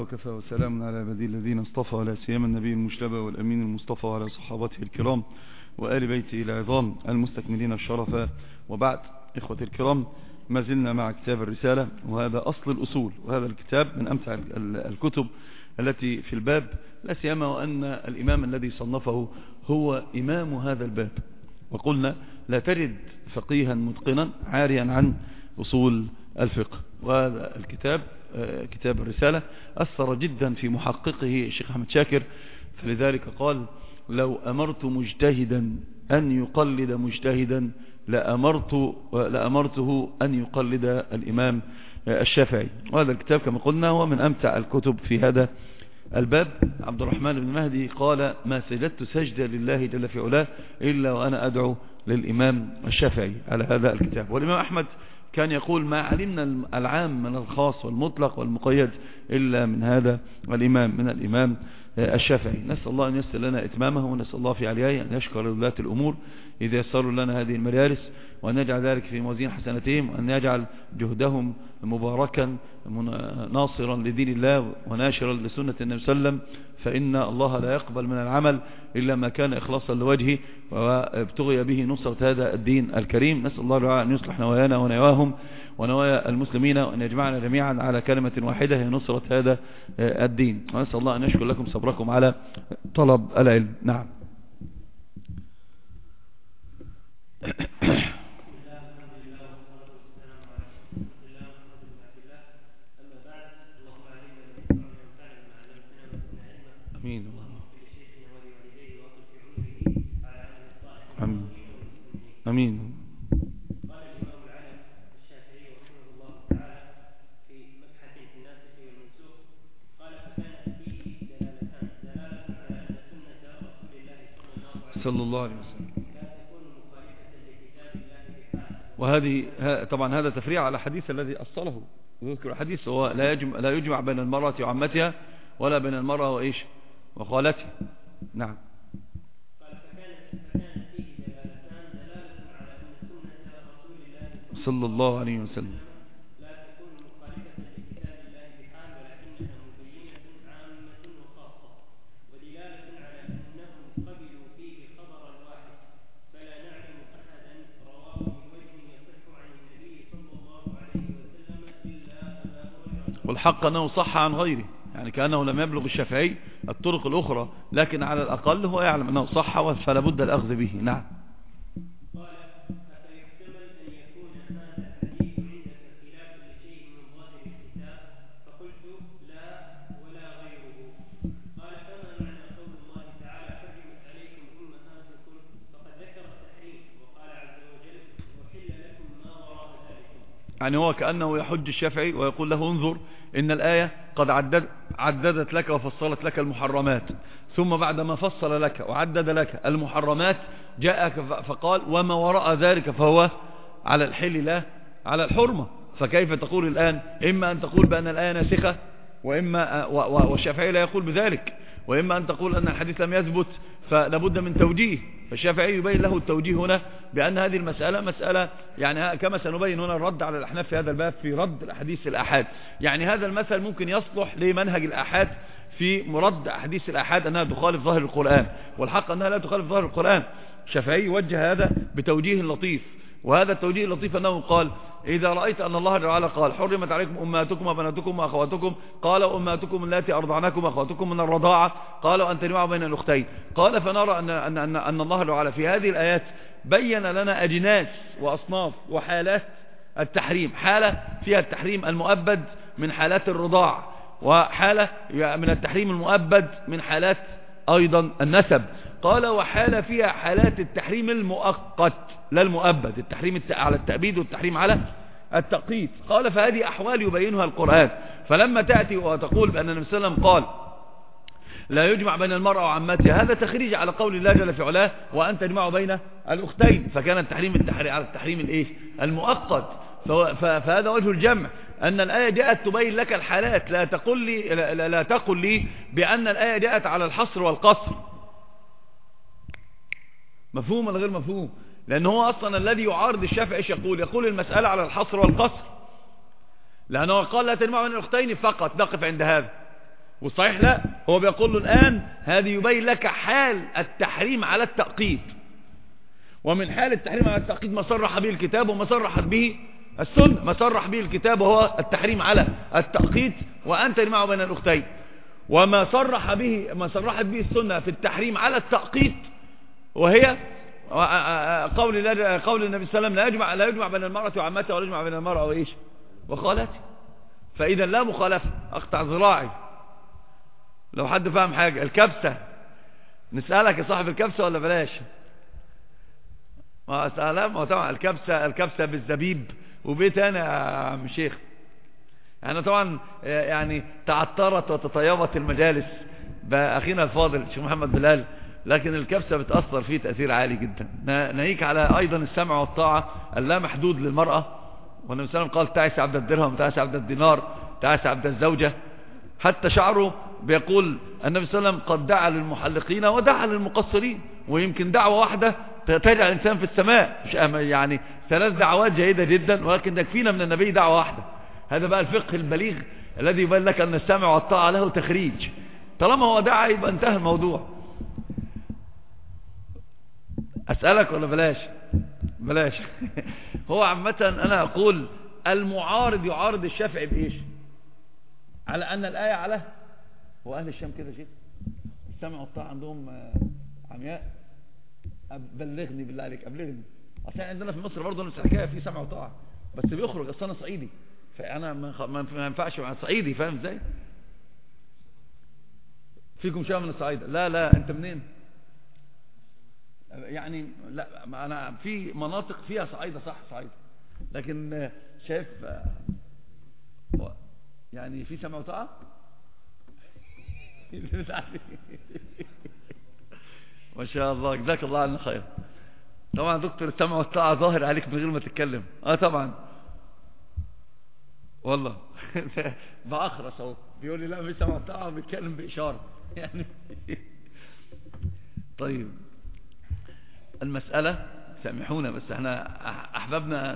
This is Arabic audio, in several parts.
وكفى وسلام على عبادي الذين اصطفى، ولا سيما النبي المجتبى والأمين المصطفى وعلى صحابته الكرام وآل بيته العظام المستكملين الشرف. وبعد، إخوتي الكرام، ما زلنا مع كتاب الرسالة، وهذا أصل الأصول، وهذا الكتاب من أمتع الكتب التي في الباب، لا سيما وأن الإمام الذي صنفه هو إمام هذا الباب. وقلنا لا تجد فقيها متقنا عاريا عن أصول الفقه. وهذا الكتاب كتاب الرسالة أثر جدا في محققه الشيخ أحمد شاكر، فلذلك قال: لو أمرت مجتهدا أن يقلد مجتهدا لأمرته أن يقلد الإمام الشافعي. وهذا الكتاب كما قلنا هو من أمتع الكتب في هذا الباب. عبد الرحمن بن مهدي قال: ما سجدت سجدة لله جل في علاه إلا وأنا أدعو للإمام الشافعي على هذا الكتاب. والإمام أحمد كان يقول: ما علمنا العام من الخاص والمطلق والمقيد إلا من هذا الإمام، من الإمام الشافعي. نسأل الله أن يسر لنا إتمامه، ونسأل الله في عليائه أن يشكر ولاة الأمور إذا يسروا لنا هذه المجالس، وأن يجعل ذلك في موازين حسناتهم، وأن يجعل جهدهم مباركا ناصرا لدين الله وناشرا لسنة النبي صلى الله عليه وسلم، فإن الله لا يقبل من العمل إلا ما كان إخلاصا لوجهه وابتغي به نصرة هذا الدين الكريم. نسأل الله أن يصلح نوايانا ونواهم ونوايا المسلمين، وأن يجمعنا جميعا على كلمة واحدة هي نصرة هذا الدين. ونسأل الله أن يشكر لكم صبركم على طلب العلم. نعم. أمين. أمين. قال الإمام العلم الشافعي رحمه الله تعالى في مبحث في الناسخ والمنسوخ، قال: فكانت فيه دلالتان: دلالة على أن سنة رسول الله صلى الله عليه وسلم لا تكون مخالفة لكتاب الله بحال. وهذه طبعا هذا تفريع على الحديث الذي أصله. يذكر الحديث هو لا يجمع بين المرأة وعمتها ولا بين المرأة وإيش وخالتها. نعم. قال: فكانت فيه دلالتان: دلالة على أن سنة رسول الله صلى الله عليه وسلم لا تكون مخالفة لكتاب الله بحال، ولكنها مبينة عامة وخاصة. ودلالة على أنهم قبلوا فيه خبرا واحد، فلا نعلم أحدا رواه من وجه يصح عن النبي صلى الله عليه وسلم إلا أبا هريرة. والحق أنه صح عن غيره، يعني كأنه لم يبلغ الشافعي الطرق الأخرى، لكن على الأقل هو يعلم أنه صح فلا بد الأخذ به. نعم. قال: أفيحتمل أن يكون هذا الحديث عندك خلاف لشيء من ظاهر الكتاب؟ فقلت: لا ولا غيره. قال: فما معنى قول الله تعالى: حرمت عليكم أمهاتكم؟ فقد ذكر التحريم وقال عز وجل: وحل لكم ما وراء ذلكم. يعني هو كأنه يحج الشافعي ويقول له: انظر، إن الآية قد عددت لك وفصلت لك المحرمات، ثم بعدما فصل لك وعدد لك المحرمات جاءك فقال: وما وراء ذلك فهو على الحل لا على الحرمة. فكيف تقول الآن؟ إما أن تقول بأن الآية ناسخة، وإما والشافعي لا يقول بذلك، وإما أن تقول أن الحديث لم يثبت فلابد من توجيه. فالشافعي يبين له التوجيه هنا بأن هذه المسألة مسألة، يعني كما سنبين هنا الرد على الأحناف في هذا الباب في رد الأحاديث الآحاد. يعني هذا المثل ممكن يصلح لمنهج الآحاد في مرد أحاديث الآحاد أنها تخالف ظاهر القرآن، والحق أنها لا تخالف ظاهر القرآن. الشافعي وجه هذا بتوجيه لطيف، وهذا التوجيه اللطيف أنه قال: إذا رأيت أن الله تعالى قال: حرمت عليكم أمهاتكم وبناتكم وأخواتكم، قال: أمهاتكم اللاتي أرضعنكم وأخواتكم من الرضاعة، قال: وأن تجمعوا بين الأختين. قال: فنرى أن الله تعالى في هذه الآيات بين لنا أجناس وأصناف وحالات التحريم، حالة فيها التحريم المؤبد من حالات الرضاع، وحالة من التحريم المؤبد من حالات أيضا النسب. قال: وحالة فيها حالات التحريم المؤقت لا المؤبد، التحريم على التأبيد والتحريم على التقييد. قال: فهذه أحوال يبينها القرآن. فلما تأتي وتقول بأن النبي صلى الله عليه وسلم قال: لا يجمع بين المرأة وعمتها، هذا تخريج على قول الله جل في علاه: وأن تجمعوا بين الأختين، فكان التحريم على التحريم المؤقت. فهذا وجه الجمع، أن الآية جاءت تبين لك الحالات. لا تقل لي بأن الآية جاءت على الحصر والقصر. مفهوم ولا غير مفهوم؟ لأن هو أصلا الذي يعارض الشافعي يقول المسألة على الحصر والقصر، لأنه قال: لا تجمع بين الأختين فقط، نقف عند هذا. والصحيح لا، هو بيقول له الآن هذه يبين لك حال التحريم على التأقيد، ومن حال التحريم على التأقيد ما صرح به الكتاب وما صرحت به السنة. ما صرح به الكتاب وهو التحريم على التأقيد وأن تجمع بين الأختين، وما صرحت به السنة في التحريم على التأقيد وهي قول النبي صلى الله عليه وسلم لا يجمع بين المرأة وعمتها ولا يجمع بين المرأة وإيش وخالتها. فإذا لا مخالفة. أقطع ذراعي لو حد فاهم حاجة. الكبسة نسألك يا صاحب الكبسة ولا بلاش؟ ما طبعا الكبسة بالزبيب وبيت أنا يا عم شيخ. يعني طبعا يعني تعطرت وتطيبت المجالس بأخينا الفاضل الشيخ محمد بلال، لكن الكبسة بتأثر فيه تأثير عالي جدا. ناهيك على أيضا السمع والطاعة اللا محدود للمرأة، والنبي صلى الله عليه وسلم قال تعس عبد الدرهم تعس عبد الدينار تعس عبد الزوجة. حتى شعره بيقول النبي صلى الله عليه وسلم قد دعا للمحلقين ودعا للمقصرين، ويمكن دعوة واحدة تجعل الإنسان في السماء، مش يعني 3 دعوات جيدة جدا، ولكن يكفينا من النبي دعوة واحدة. هذا بقى الفقه البليغ الذي يبين لك أن السمع والطاعة له تخريج. طالما هو دعا يبقى انتهى الموضوع. أسألك ولا بلاش؟ هو عامة أنا أقول المعارض يعارض الشافعي بإيش؟ على أن الآية على هو أهل الشام كده شيء السمع والطاعة عندهم عمياء. بلغني بالله عليك، أبلغني. أصلا عندنا في مصر برضه نفس الحكاية، في سمع وطاعة بس بيخرج. أصلا أنا صعيدي، فأنا ما ينفعش مع صعيدي، فاهم ازاي؟ فيكم شوية من الصعيدة؟ لا أنت منين؟ يعني لا أنا في مناطق فيها صعيدة، صح صعيدة، لكن شايف يعني في سمع وطاعة. ما شاء الله، جزاك الله عنا خير. طبعا دكتور السمع والطاعة ظاهر عليك من غير ما تتكلم. طبعا والله. بأخرس اهو بيقول لي لا مش سمع والطاعة وبيتكلم بإشارة يعني. طيب المسألة سامحونا، بس احنا احببنا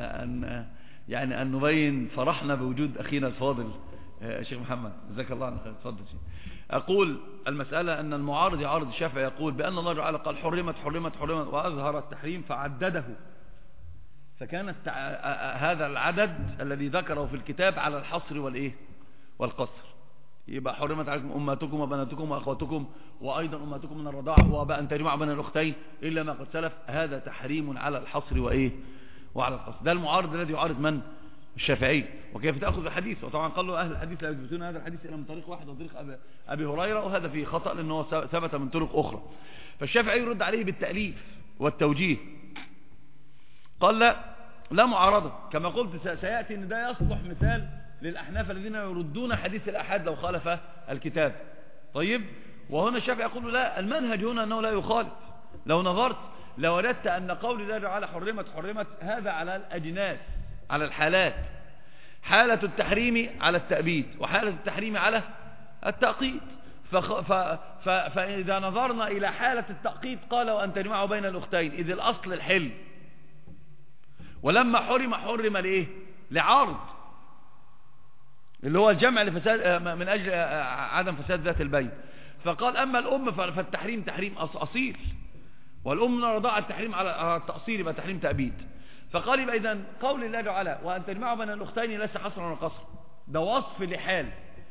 ان نبين فرحنا بوجود اخينا الفاضل شيخ محمد، جزاك الله عنه خير. اتفضل شيخ. اقول المسألة ان المعارض يعارض الشافعي، يقول بان الله تعالى قال حرمت واظهر التحريم فعدده، فكانت هذا العدد الذي ذكره في الكتاب على الحصر والايه والقصر. يبقى حرمت عليكم امهاتكم وبناتكم واخواتكم وايضا امهاتكم من الرضاعه وان تجمعوا بين الاختين الا ما قد سلف. هذا تحريم على الحصر وايه وعلى القصر. ده المعارض الذي يعارض من؟ الشافعي. وكيف تاخذ الحديث؟ وطبعا قال له اهل الحديث لا يثبتون هذا الحديث الا من طريق واحد وطريق ابي هريره، وهذا فيه خطا لانه ثبت من طرق اخرى. فالشافعي يرد عليه بالتاليف والتوجيه. قال لا معارضه، كما قلت سياتي ان ده يصلح مثال للأحناف الذين يردون حديث الأحاد لو خالف الكتاب. طيب، وهنا الشافعي يقول لا، المنهج هنا أنه لا يخالف. لو نظرت لوجدت أن قول الله تعالى حرمت هذا على الأجناس، على الحالات، حالة التحريم على التأبيد وحالة التحريم على التأقيد. فإذا نظرنا إلى حالة التأقيد قال وأن تجمعوا بين الأختين، إذ الأصل الحل، ولما حرم لإيه؟ لعارض، اللي هو الجمع لفساد من أجل عدم فساد ذات البين. فقال أما الأم فالتحريم تحريم أصيل، والأم من الرضاعة التحريم على التأصيل يبقى تحريم تأبيد. فقال يبقى إذن قول الله تعالى وأن تجمعوا بين الأختين ليس حصرا ولا قصرا، ده وصف لحال.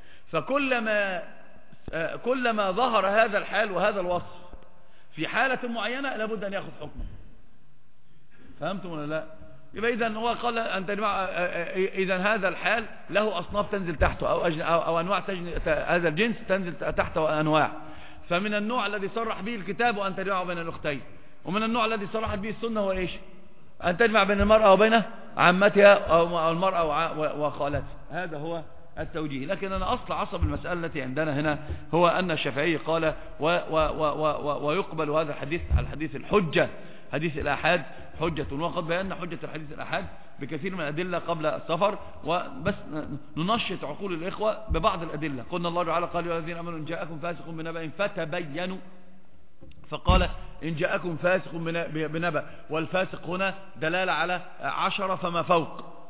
فكلما ظهر هذا الحال وهذا الوصف في حالة معينة لابد أن يأخذ حكمه. فهمتم ولا لا؟ يبقى إذن هو قال أن تجمع، إذن هذا الحال له أصناف تنزل تحته أو أنواع هذا الجنس تنزل تحته أنواع. فمن النوع الذي صرح به الكتاب وأن تجمع بين الأختين، ومن النوع الذي صرحت به السنة هو إيش؟ أن تجمع بين المرأة وبين عمتها أو المرأة وخالتها. هذا هو التوجيه. لكن أنا أصل عصب المسألة التي عندنا هنا هو أن الشافعي قال ويقبل هذا الحديث على الحديث الحجة، حديث الآحاد حجة، وقد بينا حجة الحديث الآحاد بكثير من الأدلة قبل السفر، وبس ننشط عقول الإخوة ببعض الأدلة. قلنا الله تعالى قال يا الذين آمنوا إن جاءكم فاسق بنبأ فتبينوا، فقال إن جاءكم فاسق بنبأ، والفاسق هنا دلالة على 10 فما فوق،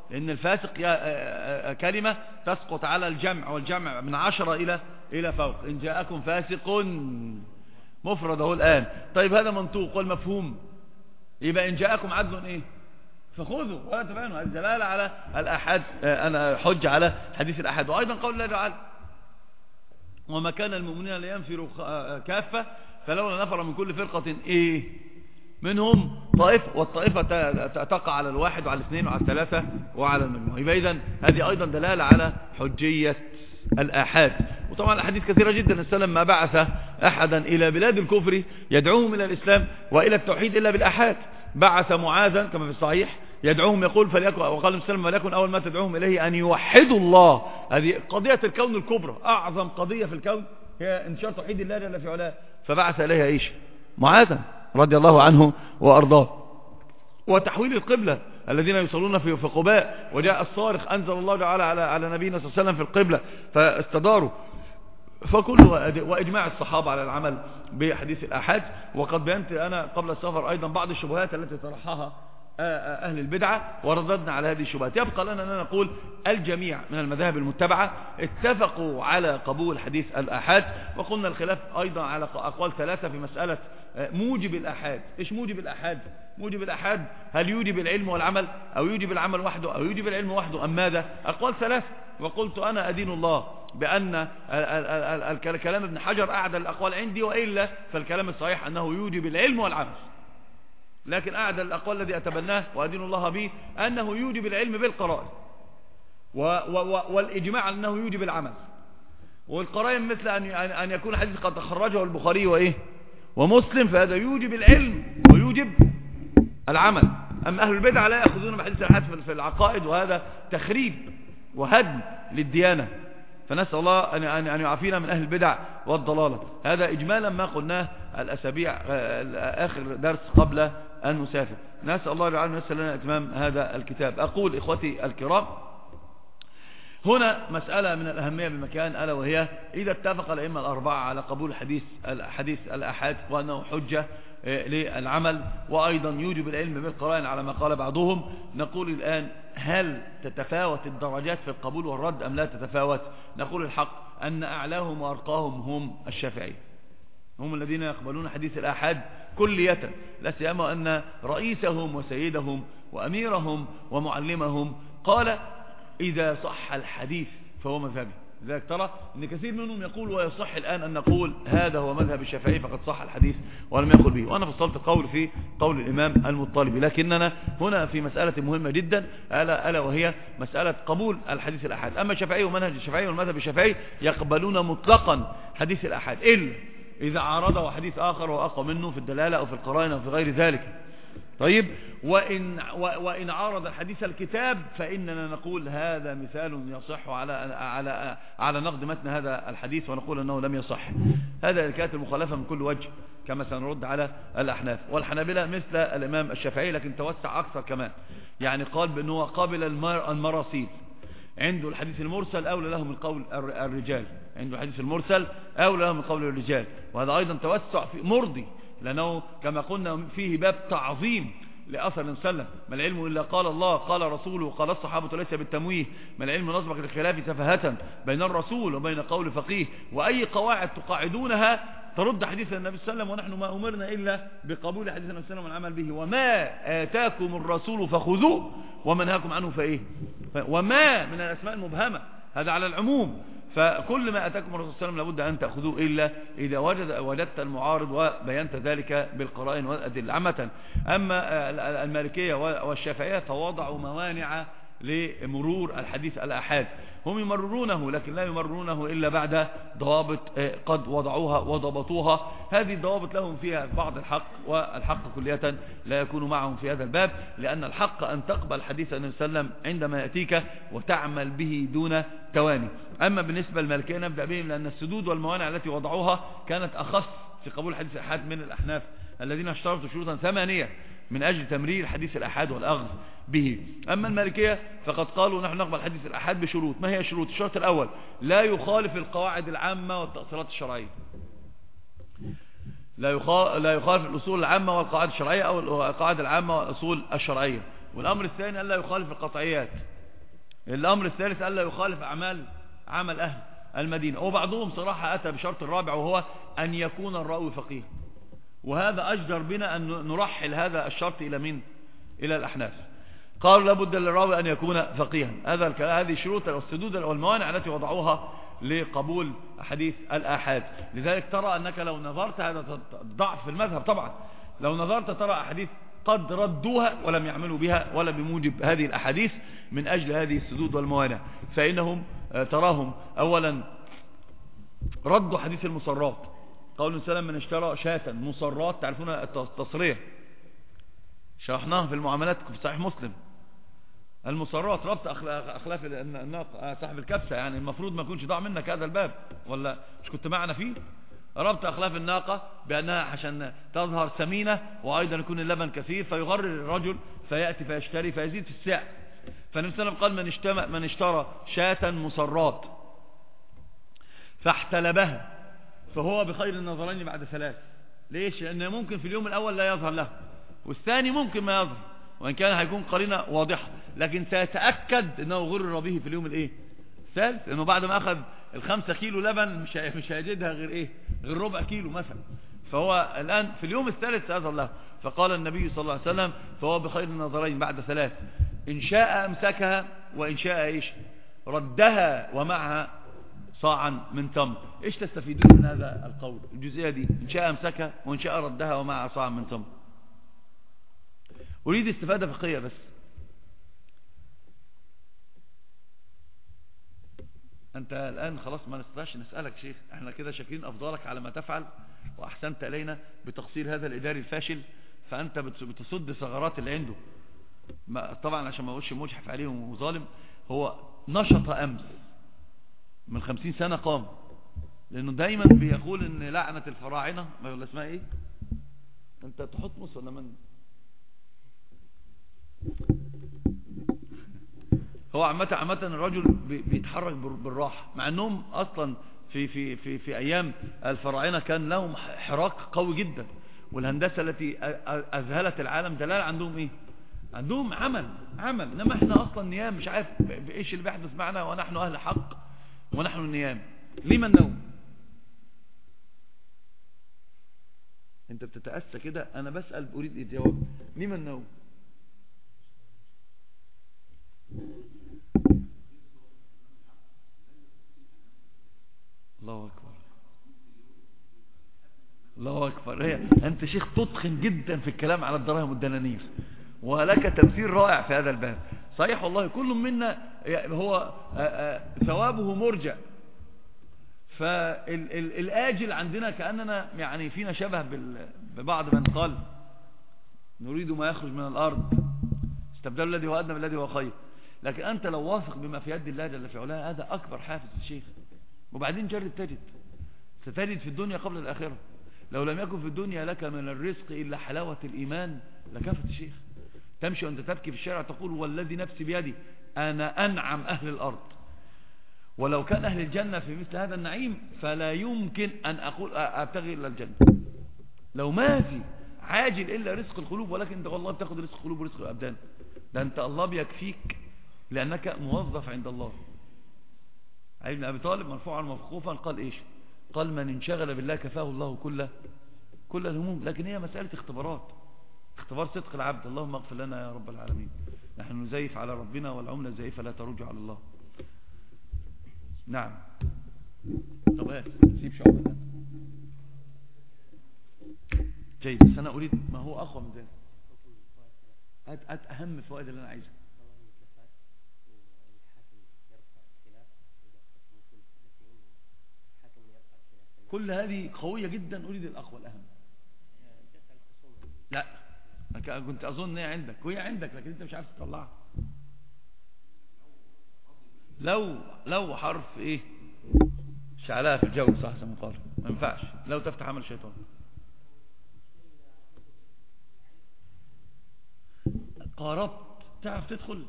لأن الفاسق كلمة تسقط على الجمع، والجمع من 10 إلى فوق. إن جاءكم فاسق مفرد اهو الآن. طيب هذا منطوق والمفهوم يبقى إن جاءكم عدل إيه فخذوا ولا تبينوا. الدلالة على الأحد أنا حج على حديث الأحد. وأيضا قول الله تعالى وما كان المؤمنين لينفروا كافة فلولا نفر من كل فرقة إيه منهم طائفة، والطائفة تقع على الواحد وعلى الاثنين وعلى الثلاثة وعلى المجموعة. يبقى إذن هذه أيضا دلالة على حجية الآحاد. وطبعا الأحاديث كثيرة جدا. السلام ما بعث أحدا إلى بلاد الكفر يدعوهم إلى الإسلام وإلى التوحيد إلا بالآحاد. بعث معاذا كما في الصحيح يدعوهم يقول فليكن، وقال السلام وليكن أول ما تدعوهم إليه أن يوحدوا الله. هذه قضية الكون الكبرى، أعظم قضية في الكون هي انتشار توحيد الله جل في علاه. فبعث إليها إيش معاذا رضي الله عنه وأرضاه. وتحويل القبلة الذين يصلون في قباء وجاء الصارخ أنزل الله تعالى على نبينا صلى الله عليه وسلم في القبلة فاستداروا. فكل وإجماع الصحابة على العمل بحديث الآحاد. وقد بينت أنا قبل السفر أيضا بعض الشبهات التي طرحها أهل البدعة ورددنا على هذه الشبهات. يبقى لنا أن نقول الجميع من المذاهب المتبعة اتفقوا على قبول حديث الآحاد. وقلنا الخلاف أيضا على أقوال ثلاثة في مسألة موجب الآحاد. إيش موجب الآحاد؟ موجب الآحاد هل يوجب العلم والعمل أو يوجب العمل وحده أو يوجب العلم وحده أم ماذا؟ أقوال ثلاثة. وقلت أنا أدين الله بأن الكلام ابن حجر أعدل الأقوال عندي، وإلا فالكلام الصحيح أنه يوجب العلم والعمل. لكن أعدل الأقوال الذي أتبناه وأدين الله به أنه يوجب العلم بالقرائن والإجماع أنه يوجب العمل. والقرائن مثل أن يكون حديث قد تخرجه البخاري وإيه ومسلم، فهذا يوجب العلم ويوجب العمل. أما أهل البدع لا يأخذون بحديث الآحاد في العقائد، وهذا تخريب وهدم للديانة. فنسأل الله أن يعافينا من أهل البدع والضلالة. هذا إجمالا ما قلناه الأسابيع آخر درس قبل أن نسافر. نسأل الله تعالى أن يسر لنا إتمام هذا الكتاب. أقول إخوتي الكرام هنا مسألة من الأهمية بمكان، ألا وهي إذا اتفق الأئمة الأربعة على قبول حديث الآحاد وأنه حجة للعمل وأيضا يوجب العلم بالقرائن على ما قال بعضهم، نقول الآن هل تتفاوت الدرجات في القبول والرد أم لا تتفاوت؟ نقول الحق أن أعلاهم وأرقاهم هم الشافعي، هم الذين يقبلون حديث الآحاد كلية، لا سيما أن رئيسهم وسيدهم وأميرهم ومعلمهم قال إذا صح الحديث فهو مذهبي. لذلك ترى أن كثير منهم يقول ويصح الآن أن نقول هذا هو مذهب الشافعي فقد صح الحديث ولم يقل به. وأنا فصلت قول في قول الإمام المطلبي، لكننا هنا في مسألة مهمة جدا ألا وهي مسألة قبول الحديث الأحاد. أما الشافعي ومنهج الشافعي والمذهب الشافعي يقبلون مطلقا حديث الأحاد إلا إذا عارضه حديث آخر وأقوى منه في الدلالة أو في القرائن أو في غير ذلك. طيب وإن عارض الحديث الكتاب فإننا نقول هذا مثال يصح على نقد متن هذا الحديث ونقول أنه لم يصح. هذا كانت المخالفة من كل وجه كما سنرد على الأحناف. والحنابلة مثل الإمام الشافعي لكن توسع أكثر كمان، يعني قال بأنه قابل المراسيل. عنده الحديث المرسل أولى له من قول الرجال، عنده الحديث المرسل أولى له من قول الرجال. وهذا أيضا توسع في مرضي، لأنه كما قلنا فيه باب تعظيم لأثر وسلم. ما العلم إلا قال الله قال رسوله قال الصحابة ليس بالتمويه. ما العلم نسبق للخلاف سفهة بين الرسول وبين قول فقيه. وأي قواعد تقاعدونها ترد حديث النبي صلى الله عليه وسلم، ونحن ما أمرنا إلا بقبول حديث النبي صلى الله عليه وسلم والعمل به. وما آتاكم الرسول فخذوه وما نهاكم عنه فإيه. وما من الأسماء المبهمة، هذا على العموم. فكل ما أتاكم الرسول صلى الله عليه وسلم لابد أن تأخذوه إلا إذا وجدت المعارض وبينت ذلك بالقرائن والأدلة عامة. أما المالكية والشافعية فوضعوا موانع لمرور الحديث الآحاد. هم يمررونه لكن لا يمررونه إلا بعد ضوابط قد وضعوها وضبطوها. هذه الضوابط لهم فيها بعض الحق، والحق كلية لا يكون معهم في هذا الباب، لأن الحق أن تقبل حديث النبي صلى الله عليه وسلم عندما يأتيك وتعمل به دون تواني. أما بالنسبة للمالكية نبدأ بهم، لأن السدود والموانع التي وضعوها كانت أخص في قبول حديث الآحاد من الأحناف الذين اشترطوا شروطا 8 من أجل تمرير حديث الآحاد والأخذ به. أما المالكية فقد قالوا نحن نقبل حديث الآحاد بشروط. ما هي الشروط؟ الشرط الأول لا يخالف القواعد العامة والتأصيلات الشرعية، لا يخالف الأصول العامة والقواعد الشرعية أو القواعد العامة والأصول الشرعية. والأمر الثاني ألا يخالف القطعيات، الأمر الثالث ألا يخالف عمل أهل المدينة. وبعضهم صراحة أتى بشرط الرابع وهو أن يكون الراوي فقيه، وهذا أجدر بنا أن نرحل هذا الشرط إلى من؟ إلى الأحناف. قالوا لابد للراوي أن يكون فقيها. هذه الشروط والسدود والموانع التي وضعوها لقبول حديث الآحاد. لذلك ترى أنك لو نظرت، هذا ضعف في المذهب طبعا، لو نظرت ترى أحاديث قد ردوها ولم يعملوا بها ولا بموجب هذه الأحاديث من أجل هذه السدود والموانع. فإنهم تراهم أولا ردوا حديث المصرات، قول سلام من اشترى شاة مصرات، تعرفون التصريح شرحناها في المعاملات في صحيح مسلم. المصرات ربط أخلاف صاحب الكبسة، يعني المفروض ما يكونش ضاع منك هذا الباب، ولا مش كنت معنا فيه؟ ربط أخلاف الناقة بأنها عشان تظهر سمينة وأيضا يكون اللبن كثير فيغرر الرجل فيأتي فيشتري فيزيد في السعر. فالنبي صلى الله عليه وسلم قال من اشترى شاة مصرات فاحتلبها فهو بخير النظرين بعد 3. ليش؟ لأنه ممكن في اليوم الأول لا يظهر له، والثاني ممكن ما يظهر، وإن كان هيكون قرينة واضحة، لكن سيتأكد أنه غرر به في اليوم الثالث، لأنه بعد ما أخذ 5 كيلو لبن مش هيجدها غير غير ربع كيلو مثلا، فهو الآن في اليوم الثالث سيظهر له. فقال النبي صلى الله عليه وسلم فهو بخير النظرين بعد 3، إن شاء أمسكها وإن شاء ردها ومعها صاعا من تمر. ايش تستفيدون من هذا القول الجزئية دي؟ إن شاء أمسكها وإن شاء ردها ومعها صاعا من تمر. أريد استفادة فقهية بس. أنت الآن خلاص ما نستطيعش نسألك شيخ، احنا كده شاكرين أفضالك على ما تفعل وأحسنت إلينا بتقصير هذا الإداري الفاشل، فأنت بتصد ثغرات اللي عنده. طبعا عشان ما اقولش مجحف عليهم وظالم، هو نشط أمس من 50 سنة قام، لأنه دايما بيقول إن لعنة الفراعنة ولا اسمها إيه؟ أنت تحط مص ولا من؟ هو عامة الرجل بيتحرك بالراحة، مع أنهم أصلا في أيام الفراعنة كان لهم حراك قوي جدا، والهندسة التي أذهلت العالم دلالة عندهم إيه؟ عندهم عمل. إنما إحنا أصلا نيام، مش عارف إيش اللي بيحدث معنا ونحن أهل حق ونحن النيام. ليه ما النوم؟ أنت بتتأسى كده، أنا بسأل أريد الجواب. ليه ما النوم؟ الله أكبر، الله أكبر. أنت شيخ تتقن جدا في الكلام على الدراهم والدنانير، ولك تمثيل رائع في هذا الباب. صحيح والله، كل منا هو ثوابه مرجع، فالآجل عندنا كأننا يعني فينا شبه ببعض من قال نريد ما يخرج من الأرض استبدال الذي هو أدنى بالذي هو خير. لكن أنت لو واثق بما في يد الله جل في علاه، هذا أكبر حافز الشيخ. وبعدين جرب تجد، ستجد في الدنيا قبل الآخرة. لو لم يكن في الدنيا لك من الرزق إلا حلاوة الإيمان لكفت الشيخ. تمشي وأنت تبكي في الشارع تقول والذي نفسي بيدي أنا أنعم أهل الأرض. ولو كان أهل الجنة في مثل هذا النعيم فلا يمكن أن أقول أبتغي إلا الجنة. لو ما في عاجل إلا رزق القلوب، ولكن أنت والله بتاخذ رزق القلوب ورزق الأبدان. ده أنت الله بيكفيك لأنك موظف عند الله. علي بن أبي طالب مرفوعا موقوفا قال إيش؟ قال من انشغل بالله كفاه الله كل الهموم. لكن هي مسألة اختبارات، اختبار صدق العبد. اللهم اغفر لنا يا رب العالمين، نحن نزيف على ربنا والعملة زيفة لا ترجع على الله. نعم. طب سيب شعبة جيد، بس أنا أريد ما هو أقوى من ذلك. هات أهم فوائد اللي أنا عايزها. كل هذه قوية جدا، أريد الأقوى الأهم. لا كنت أظن أنها عندك، وهي عندك لكن أنت مش عارف تطلعها. لو حرف إيه شعلها في الجو، صح زي ما قال، ما ينفعش. لو تفتح عمل شيطان. قاربت، تعرف تدخل.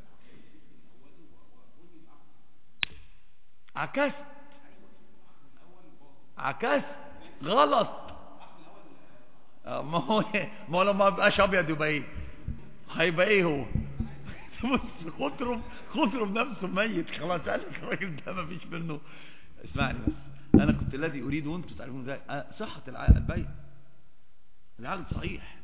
عكست غلط. ما هو لو ما بقاش ابيض يبقى ايه؟ هيبقى ايه هو؟ بص خطرم نفسه ميت خلاص، قال لك الراجل ده ما فيش منه. اسمعني بس، انا كنت الذي اريد وانتم تعرفون ازاي صحة البيع. العقد صحيح.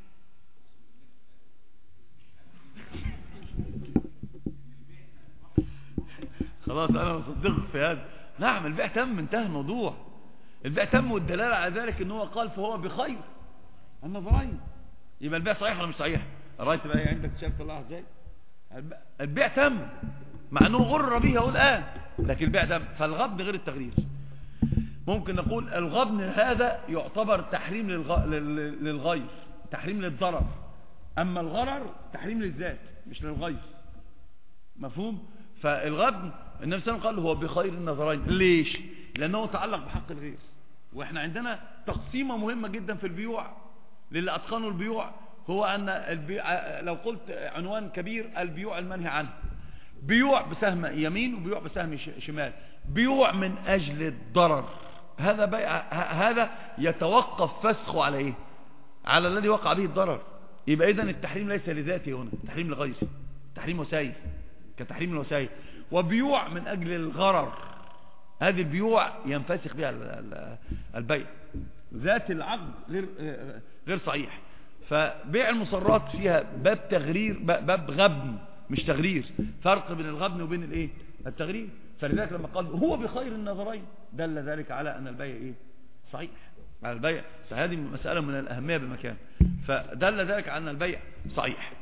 خلاص انا مصدقك في هذا. نعم البيع تم، انتهى الموضوع. البيع تم، والدلالة على ذلك ان هو قال فهو بخير النظرين. يبقى البيع صحيح ولا مش صحيح؟ قريت بقى عندك شايف الله ازاي؟ البيع تم مع انه غر به هو الان، لكن البيع تم. فالغبن غير التغرير. ممكن نقول الغبن هذا يعتبر تحريم للغير، تحريم للضرر. اما الغرر تحريم للذات مش للغير. مفهوم؟ فالغبن النبي صلى الله عليه وسلم قال هو بخير النظرين. ليش؟ لانه يتعلق بحق الغير. واحنا عندنا تقسيمه مهمه جدا في البيوع للي اتقنوا البيوع، هو ان البيع لو قلت عنوان كبير البيوع المنهي عنه، بيوع بسهم يمين وبيوع بسهم شمال. بيوع من اجل الضرر، هذا بيع، هذا يتوقف فسخه على ايه؟ على الذي وقع به الضرر. يبقى اذا التحريم ليس لذاته هنا، التحريم لغيره، تحريم وسائل كتحريم الوسائل. وبيوع من اجل الغرر، هذه البيوع ينفسخ بها البيع، ذات العقد غير صحيح. فبيع المصرات فيها باب تغرير، باب غبن مش تغرير. فرق بين الغبن وبين الايه؟ التغرير. فلذلك لما قال هو بخير النظرين دل ذلك على ان البيع ايه؟ صحيح. على البيع، هذه مسألة من الأهمية بمكان. فدل ذلك على ان البيع صحيح.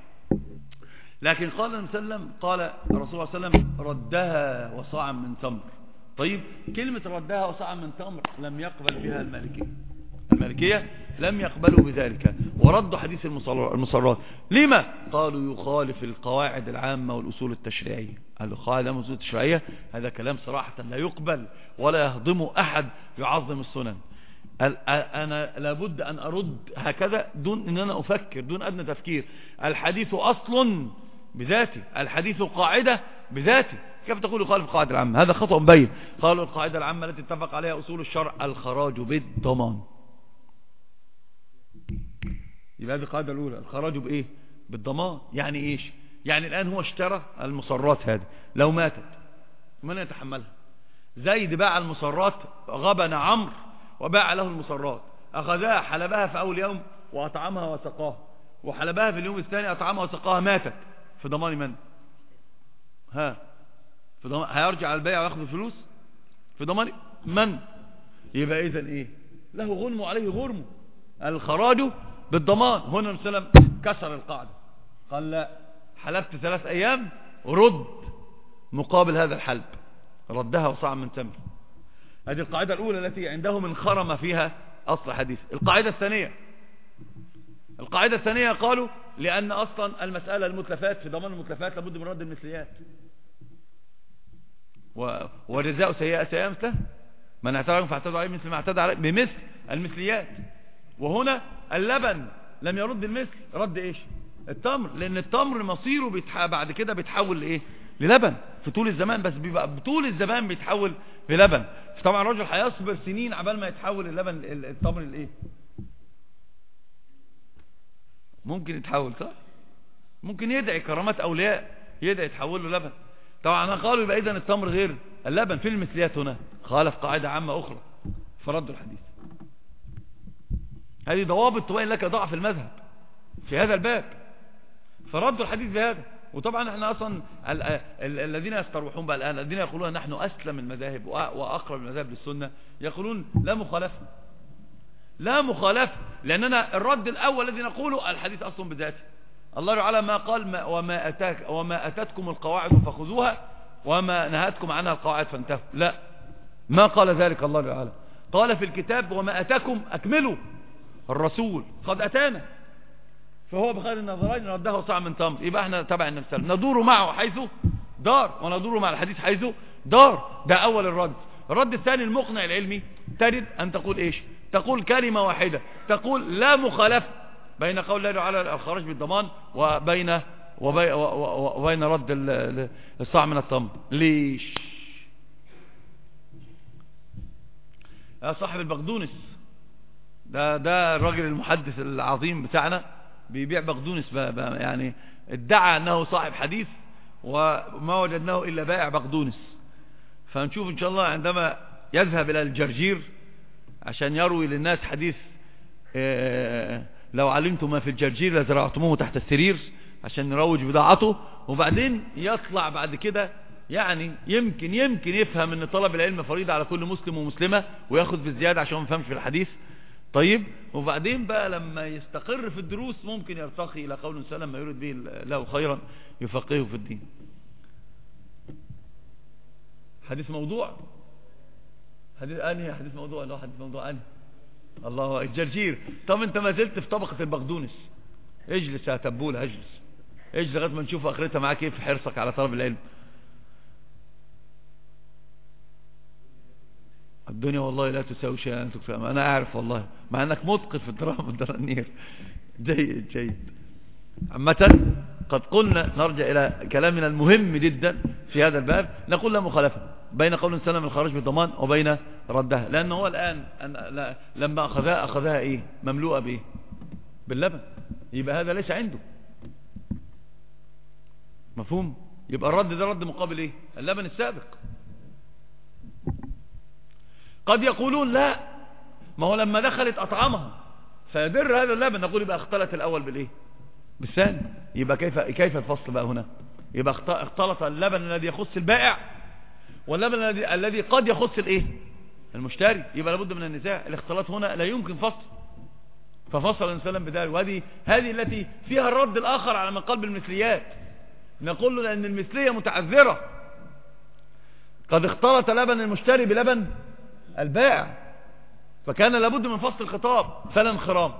لكن قال النبي صلى الله عليه وسلم، قال الرسول صلى الله عليه وسلم ردها وصاعا من تمر. طيب كلمة ردها وصاعا من تمر لم يقبل بها المالكية لم يقبلوا بذلك، وردوا حديث المصرات. لما؟ قالوا يخالف القواعد العامة والأصول التشريعية. القواعد العامة والأصول التشريعية هذا كلام صراحة لا يقبل ولا يهضمه أحد يعظم السنن. أنا لابد أن أرد هكذا دون أن أنا أفكر، دون أدنى تفكير. الحديث أصل بذاته، الحديث قاعدة بذاته. كيف تقول يخالف القواعد العامة؟ هذا خطأ مبين. قالوا القاعدة العامة التي اتفق عليها أصول الشرع الخراج بالضمان. يبقى هذه القاعدة الأولى، الخراج بإيه؟ بالضمان. يعني إيش؟ يعني الآن هو اشترى المصرات هذه، لو ماتت من يتحملها؟ زيد باع المصرات، غبن عمرو وباع له المصرات، أخذها حلبها في أول يوم وأطعمها وسقاها، وحلبها في اليوم الثاني أطعمها وسقاها، ماتت. في ضمان من؟ في ضمان هيرجع البيع وياخذ الفلوس؟ في ضمان من؟ يبقى إذن إيه؟ له غنم وعليه غرم، الخراج بالضمان. هنا النبي كسر القاعدة، قال لا، حلبت 3 أيام رد مقابل هذا الحلب، ردها وصاع من تمر. هذه القاعدة الأولى التي عندهم انخرم فيها أصل حديث. القاعدة الثانية قالوا لأن أصلا المسألة المتلفات، في ضمان المتلفات لابد من رد المثليات، وجزاء سيئة سيئة مثله، من اعتدى فاعتدوا عليه مثل ما اعتدى عليه بمثل المثليات. وهنا اللبن لم يرد المثل، رد ايش؟ التمر، لان التمر مصيره بعد كده بيتحول لايه؟ للبن في طول الزمان، بس بيبقى بطول الزمان بيتحول للبن. فطبعا الرجل هيصبر سنين عبال ما يتحول اللبن التمر لايه؟ ممكن يتحول، صح؟ ممكن يدعي كرامات اولياء يدعي يتحول له لبن. طبعا قالوا يبقى اذا التمر غير اللبن. في المثليات هنا خالف قاعدة عامة اخرى فردوا الحديث. هذه ضوابط تبين لك ضعف المذهب في هذا الباب، فردوا الحديث بهذا. وطبعا احنا اصلا الذين يستروحون بقى الان، الذين يقولون نحن اسلم المذاهب واقرب المذاهب للسنة، يقولون لا مخالفة، لاننا الرد الاول الذي نقوله الحديث اصلا بذاته. الله تعالى ما قال وما اتتكم القواعد فخذوها وما نهتكم عنها القواعد فانتهوا، لا، ما قال ذلك الله تعالى. قال في الكتاب وما اتاكم اكملوا، الرسول قد اتانا، فهو بخير النظرين رده وصاع من تمر. يبقى احنا تبع النبي صلى الله عليه وسلم، ندور معه حيث دار وندور مع الحديث حيث دار. ده اول الرد. الرد الثاني المقنع العلمي، ترد ان تقول ايش؟ تقول كلمة واحدة، تقول لا مخالفة بين قول الله تعالى الخراج بالضمان وبين رد الصاع من التمر. ليش؟ يا صاحب البقدونس، ده الراجل المحدث العظيم بتاعنا، بيبيع بقدونس، يعني ادعى انه صاحب حديث وما وجدناه إلا بائع بقدونس. فنشوف إن شاء الله عندما يذهب إلى الجرجير عشان يروي للناس حديث لو علمتم ما في الجرجير لزرعتموه تحت السرير، عشان نروج بضاعته. وبعدين يطلع بعد كده يعني يمكن يفهم ان طلب العلم فريضة على كل مسلم ومسلمة، وياخد بالزيادة عشان ما يفهمش في الحديث. طيب، وبعدين بقى لما يستقر في الدروس ممكن يرتقي الى قول سلام ما يريد به له خيرا يفقهه في الدين. حديث موضوع، حديث موضوع، لا حديث موضوع الله الجرجير. طب انت ما زلت في طبقة البقدونس، اجلس يا تبولة، اجلس لغايه ما نشوف اخرتها معاك ايه في حرصك على طلب العلم. الدنيا والله لا تساوي شيئا، انا اعرف والله، مع انك متقن في الدراهم والدرانير. جيد. عامة قد قلنا نرجع الى كلامنا المهم جدا في هذا الباب. نقول لا مخالفة بين قول سلم الخراج بالضمان وبين ردها، لانه هو الان لما اخذها ايه؟ مملوءة بايه؟ باللبن. يبقى هذا ليس عنده، مفهوم؟ يبقى الرد ده رد مقابل ايه؟ اللبن السابق. قد يقولون لا، ما هو لما دخلت اطعمها فيدر هذا اللبن. نقول يبقى اختلط الاول بالايه؟ بالثاني. يبقى كيف الفصل بقى هنا؟ يبقى اختلط اللبن الذي يخص البائع واللبن الذي قد يخص الايه؟ المشتري. يبقى لابد من النزاع. الاختلاط هنا لا يمكن فصل، ففصل النبي صلى الله عليه وسلم بذلك. وهذه التي فيها الرد الاخر على من قال بالمثليات. نقول له لان المثلية متعذرة، قد اختلط لبن المشتري بلبن البائع، فكان لابد من فصل الخطاب فلا انخرام.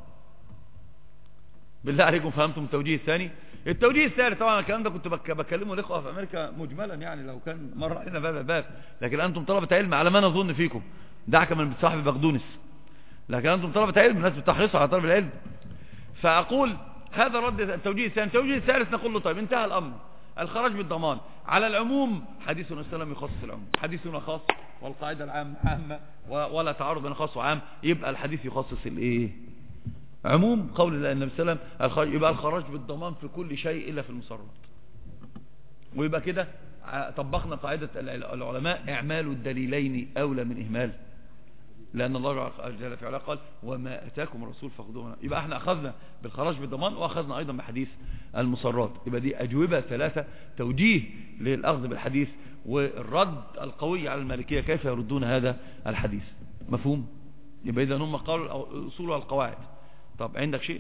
بالله عليكم فهمتم التوجيه الثاني؟ التوجيه الثالث طبعا الكلام ده كنت بكلمه الاخوه في امريكا مجملا، يعني لو كان مر علينا بهذا الباب، لكن انتم طلبة علم على ما نظن فيكم، دعك من صاحب بقدونس، لكن انتم طلبة علم، الناس بتحرصوا على طلب العلم. فاقول هذا رد التوجيه الثاني. التوجيه الثالث نقول له طيب انتهى الامر، الخراج بالضمان على العموم. حديثنا صلى الله عليه وسلم يخصص العموم، حديثنا خاص والقاعده العامه عامه ولا تعارض بين خاص وعام. يبقى الحديث يخصص الايه؟ عموم قول النبي صلى الله عليه وسلم يبقى الخراج بالضمان في كل شيء الا في المسرات. ويبقى كده طبقنا قاعده العلماء اعمال الدليلين اولى من اهمال، لأن الله جل في علاه قال وما أتاكم الرسول فخذوه. يبقى احنا أخذنا بالخراج بالضمان وأخذنا أيضا بحديث المسرات. يبقى دي أجوبة ثلاثة، توجيه للأخذ بالحديث والرد القوي على المالكية كيف يردون هذا الحديث. مفهوم؟ يبقى إذا هم قالوا الأصول والقواعد. طب عندك شيء؟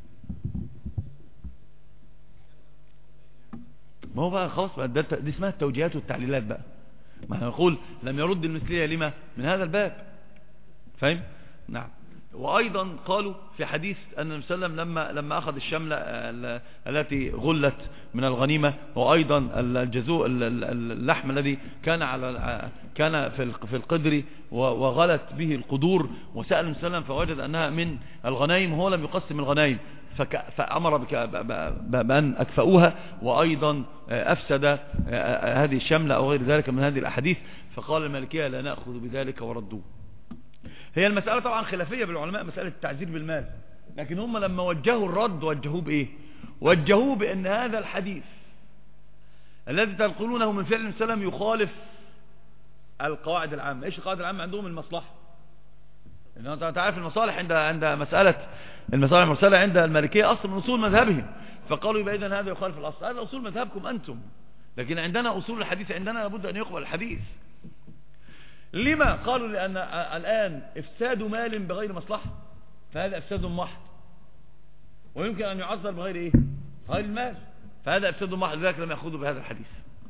ما هو بقى خلاص بقى دي اسمها التوجيهات والتعليلات بقى. ما نقول لم يرد المثلية لما من هذا الباب، فاهم؟ نعم. وأيضا قالوا في حديث أن النبي صلى الله عليه وسلم لما أخذ الشملة التي غلت من الغنيمة، وأيضا الجزوء اللحم الذي كان في القدر وغلت به القدور، وسأل النبي صلى الله عليه وسلم فوجد أنها من الغنائم، هو لم يقسم الغنائم فأمر بأن أكفأوها، وأيضا أفسد هذه الشملة أو غير ذلك من هذه الأحاديث. فقال المالكية لا نأخذ بذلك وردوه. هي المسألة طبعا خلافية بالعلماء، مسألة التعزير بالمال، لكن هم لما وجهوا الرد وجهوه بإيه؟ وجهوه بأن هذا الحديث الذي تنقلونه من فعل النبي صلى الله عليه وسلم يخالف القواعد العامة. ايش القواعد العامة عندهم؟ المصلحة. انت عارف المصالح عند مسألة المصالح المرسلة عند المالكية أصل من أصول مذهبهم، فقالوا يبقى إذن هذا يخالف الأصل. هذا أصول مذهبكم أنتم، لكن عندنا أصول الحديث عندنا لابد أن يقبل الحديث. لما؟ قالوا لأن الآن إفساد مال بغير مصلحة فهذا إفساد محض، ويمكن أن يعذر بغير إيه؟ غير المال، فهذا إفساد محض، لذلك لم يأخذوا بهذا الحديث.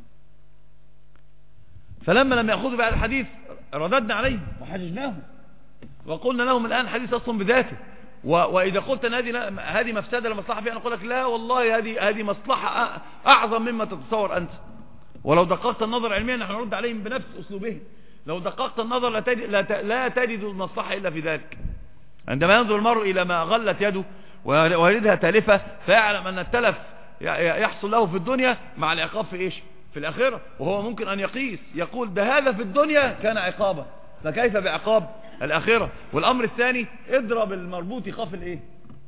فلما لم يأخذوا بهذا الحديث رددنا عليهم وحججناهم وقلنا لهم الآن حديث أصلا بذاته، وإذا قلت أن هذه مفسدة لمصلحة فيها، نقول لك لا والله هذه مصلحة أعظم مما تتصور أنت. ولو دققت النظر علميا نحن نرد عليهم بنفس أسلوبهم. لو دققت النظر لا تجد المصلحة إلا في ذلك. عندما ينظر المرء إلى ما غلت يده ويردها تالفة فيعلم أن التلف يحصل له في الدنيا مع العقاب في إيش؟ في الآخرة. وهو ممكن أن يقيس يقول ده هذا في الدنيا كان عقابا، فكيف بعقاب الآخرة؟ والأمر الثاني اضرب المربوط يخاف الإيه؟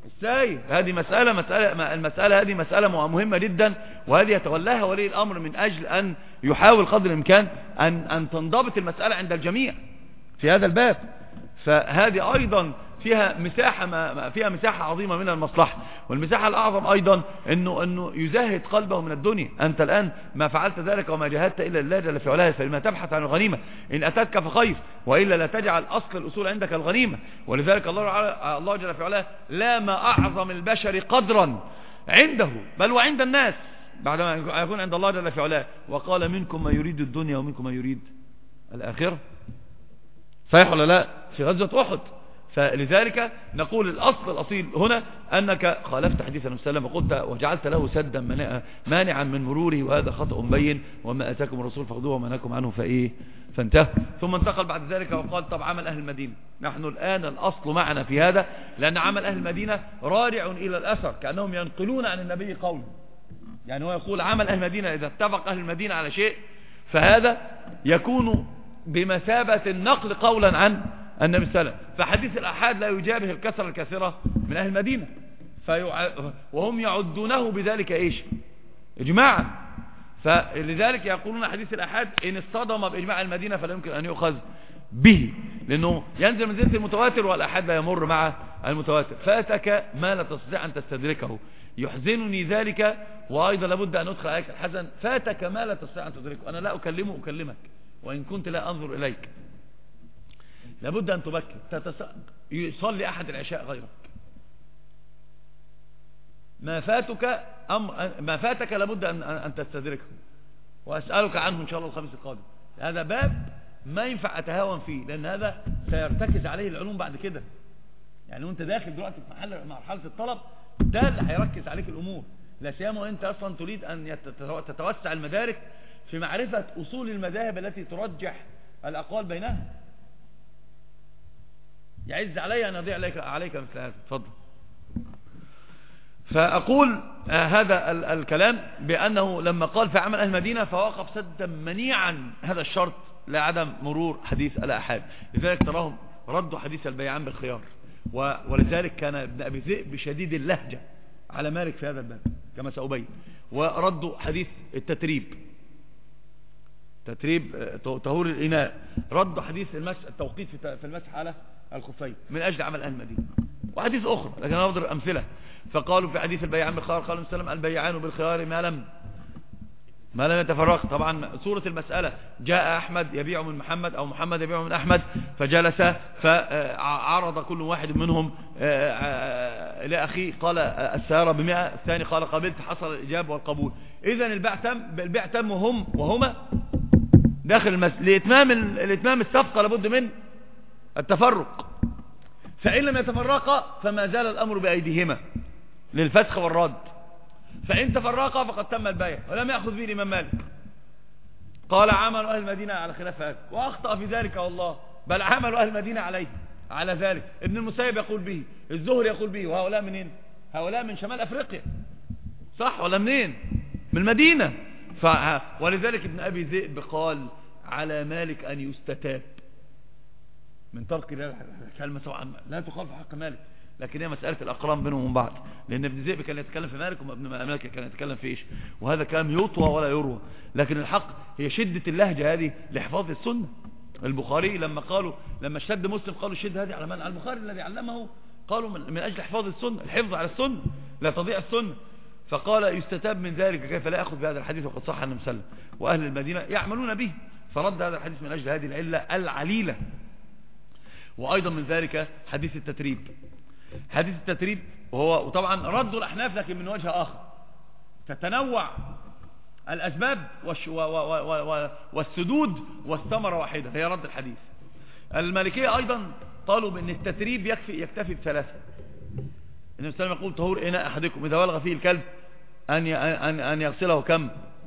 ازاي؟ هذه المسألة هذه مسألة مهمة جدا، وهذه يتولاها ولي الأمر من أجل أن يحاول قدر الإمكان أن تنضبط المسألة عند الجميع في هذا الباب. فهذه أيضا فيها مساحة عظيمة من المصلحة. والمساحة الأعظم أيضا أنه يزهد قلبه من الدنيا. أنت الآن ما فعلت ذلك وما جاهدت إلا لله جل في علاه، فلما تبحث عن الغنيمة إن أتتك فخير، وإلا لا تجعل أصل الأصول عندك الغنيمة. ولذلك الله جل في علاه لا ما أعظم البشر قدرا عنده بل وعند الناس بعدما يكون عند الله جل في علاه. وقال منكم من يريد الدنيا ومنكم من يريد الآخرة. صحيح ولا لا؟ في غزوة أحد. فلذلك نقول الأصل الأصيل هنا أنك خالفت حديث النبي صلى الله عليه وسلم وقلت وجعلت له سدا مانعا من مروره، وهذا خطأ بين، وما أتاكم الرسول فخذوه وما نهاكم عنه فانتهى. ثم انتقل بعد ذلك وقال طب عمل أهل المدينة. نحن الآن الأصل معنا في هذا، لأن عمل أهل المدينة رادع إلى الأثر، كأنهم ينقلون عن النبي قوله. يعني هو يقول عمل أهل المدينة، إذا اتفق أهل المدينة على شيء فهذا يكون بمثابة النقل قولا عن النبي صلى الله عليه وسلم. فحديث الأحاد لا يجابه الكثرة الكثيرة من أهل المدينة، وهم يعدونه بذلك إيش؟ إجماعا. فلذلك يقولون حديث الأحاد إن اصطدم بإجماع المدينة فلا يمكن أن يؤخذ به، لأنه ينزل منزلة المتواتر والأحاد لا يمر مع المتواتر. فاتك ما لا تستطيع أن تستدركه. يحزنني ذلك، وأيضا لابد أن أدخل عليك الحزن. فاتك ما لا تستطيع أن تدركه. أنا لا أكلمك وإن كنت لا أنظر إليك. لابد أن تبكر. يصلي أحد العشاء غيرك. ما فاتك لابد أن تستدركه، وأسألك عنه إن شاء الله الخميس القادم. هذا باب ما ينفع أتهاون فيه، لأن هذا سيرتكز عليه العلوم بعد كده. يعني وانت داخل دلوقتي في مرحلة الطلب، ده اللي هيركز عليك الأمور، لا سيما وانت أصلا تريد أن تتوسع المدارك في معرفة أصول المذاهب التي ترجح الأقوال بينها. يعز علي أن أضيع عليك مثل هذا. تفضل. فأقول هذا الكلام بأنه لما قال في عمل أهل المدينة فوقف سدا منيعا هذا الشرط لعدم مرور حديث الأحاد. لذلك تراهم ردوا حديث البيعان بالخيار، ولذلك كان ابن أبي ذئب بشديد اللهجة على مالك في هذا الباب كما سأبين. وردوا حديث التتريب طهور الإناء. ردوا حديث التوقيت في المسح على الخفين من أجل عمل أهل المدينة. وحديث أخرى لكن أنا أضرب أمثلة. فقالوا في حديث البيعان بالخيار قال النبي صلى الله عليه وسلم البيعان بالخيار ما لم يتفرق. طبعا صورة المسألة جاء أحمد يبيع من محمد أو محمد يبيع من أحمد، فجلس فعرض كل واحد منهم لأخيه، قال السيارة ب100، الثاني قال قبلت، حصل الإجابة والقبول. إذن البيع تم وهما داخل المسجد. لإتمام الصفقة لابد من التفرق، فإن لم يتفرقا فما زال الأمر بأيديهما للفسخ والرد. فإن تفرقا فقد تم البيع. ولم يأخذ به الإمام مالك، قال عمل أهل المدينة على خلاف هذا، وأخطأ في ذلك والله، بل عمل أهل المدينة على ذلك. ابن المسيب يقول به، الزهري يقول به، وهؤلاء منين؟ هؤلاء من شمال أفريقيا، صح ولا منين؟ من المدينة. ولذلك ابن أبي ذئب قال على مالك أن يستتاب من ترك كلمة سواء لا تخالف حق مالك، لكن هي مسألة الأقران بينهم وبين بعض. لأن ابن ذئب كان يتكلم في مالك وابن مالك كان يتكلم في إيش، وهذا كلام يطوى ولا يروى. لكن الحق هي شدة اللهجة هذه لحفاظ السنة. البخاري لما اشتد مسلم قالوا شد هذه على من؟ على البخاري الذي علمه، قالوا من أجل حفاظ السنة، الحفظ على السنة لا تضيع السنة. فقال يستتاب من ذلك، كيف لا يأخذ بهذا الحديث وقد صح النبي صلى الله عليه وسلم وأهل المدينة يعملون به. فرد هذا الحديث من أجل هذه العلة العليلة. وأيضا من ذلك حديث التتريب. حديث التتريب وطبعا ردوا الأحناف لكن من وجه آخر، تتنوع الأسباب والسدود والثمرة واحدة، هي رد الحديث. المالكية أيضا قالوا بأن التتريب يكتفي بثلاثة. النبي صلى الله عليه وسلم يقول طهور إناء أحدكم إذا ولغ فيه الكلب أن يغسله كم؟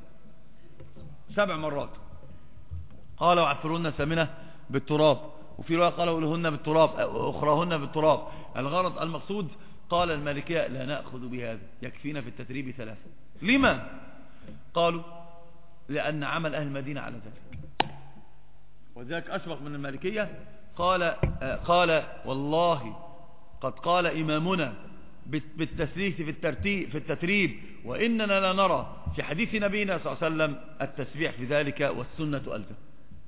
7 مرات. قال وعفرون ثمنه بالتراب، وفي رواية قالوا لهن بالتراب، أخراهن بالتراب. الغرض المقصود قال المالكية لا نأخذ بهذا، يكفينا في التتريب 3. لما؟ قالوا لأن عمل أهل المدينة على ذلك. وذلك أسبق من المالكية، قال والله قد قال إمامنا بالتسليس في الترتيب في التتريب، وإننا لا نرى في حديث نبينا صلى الله عليه وسلم التسبيح في ذلك، والسنة ألزم،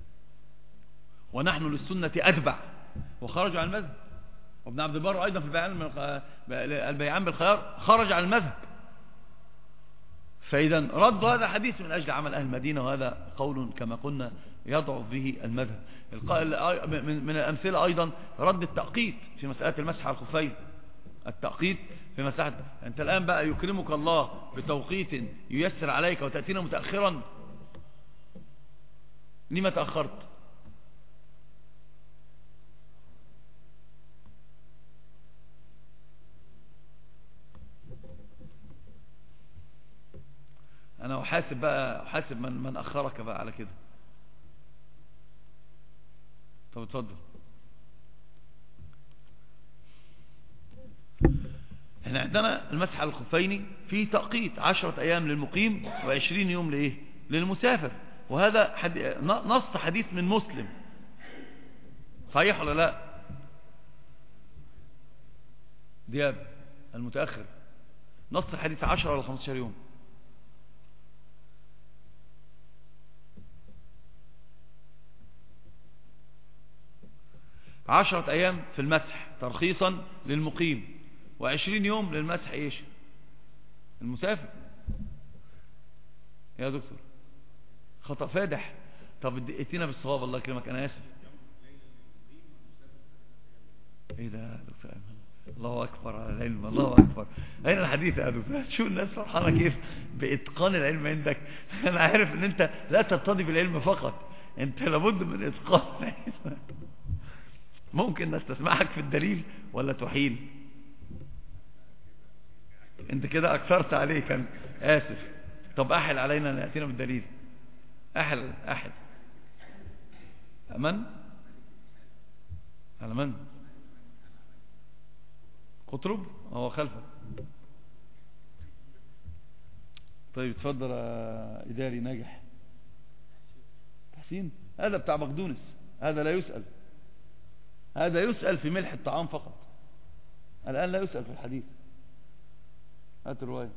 ونحن للسنة أتبع. وخرجوا عن المذهب، وابن عبد البر أيضا في البيعان بالخيار خرج عن المذهب. فإذا ردوا هذا حديث من أجل عمل أهل المدينة، وهذا قول كما قلنا يضعف به المذهب. من الأمثلة أيضا رد التأقيت في مسألة المسح على الخفين. التأقيت في مسألة، أنت الآن بقى يكرمك الله بتوقيت ييسر عليك وتأتينا متأخرا، لما تأخرت؟ أنا أحاسب من أخرك بقى على كده. طب اتفضل. احنا عندنا المسح على الخفين في تأقيت 10 أيام للمقيم و20 يوم لإيه؟ للمسافر، وهذا نص حديث من مسلم، صحيح ولا لا؟ دياب المتأخر نص حديث 10 ولا 15 يوم؟ 10 أيام في المسح ترخيصا للمقيم، و20 يوم للمسح ايش؟ المسافر. يا دكتور خطأ فادح. طب ائتينا بالصواب الله يكرمك، انا اسف. ايه ده يا دكتور؟ الله اكبر على العلم، الله اكبر. اين الحديث يا دكتور؟ شو الناس فرحانه كيف باتقان العلم عندك. انا عارف ان انت لا ترتضي بالعلم فقط، انت لابد من اتقان العلم. ممكن نستسمعك في الدليل ولا تحيل؟ انت كده اكثرت عليه، كان اسف. طب احل علينا ان ياتينا بالدليل. احل من على من؟ قطرب هو خلفه. طيب اتفضل يا اداري ناجح. تحسين هذا بتاع مقدونس، هذا لا يسأل، هذا يسأل في ملح الطعام فقط، الآن لا يسأل في الحديث. هات الرواية.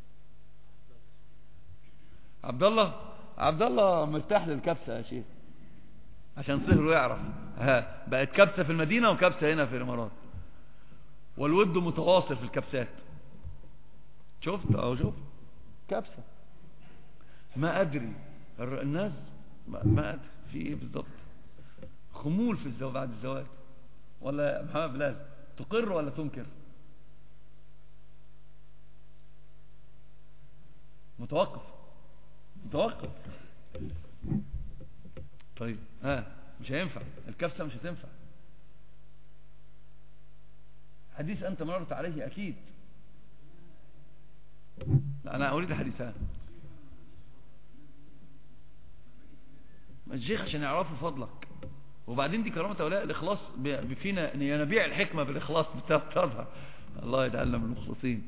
عبد الله مرتاح للكبسة يا شيخ، عشان صهره يعرف. بقت كبسة في المدينة وكبسة هنا في الإمارات، والود متواصل في الكبسات. شفت اهو، شوف كبسة. ما أدري الناس ما أدري في إيه بالضبط، خمول في الزواج بعد الزواج، ولا محمد بلال تقر ولا تنكر؟ متوقف. طيب مش هينفع الكبسة، مش هتنفع. حديث أنت مررت عليه أكيد. لا أنا أريد حديثان الشيخ عشان يعرفوا فضلك، وبعدين دي كرامة أولاء الإخلاص فينا، ينبيع الحكمة بالإخلاص بتظهر. الله يجعلنا من المخلصين.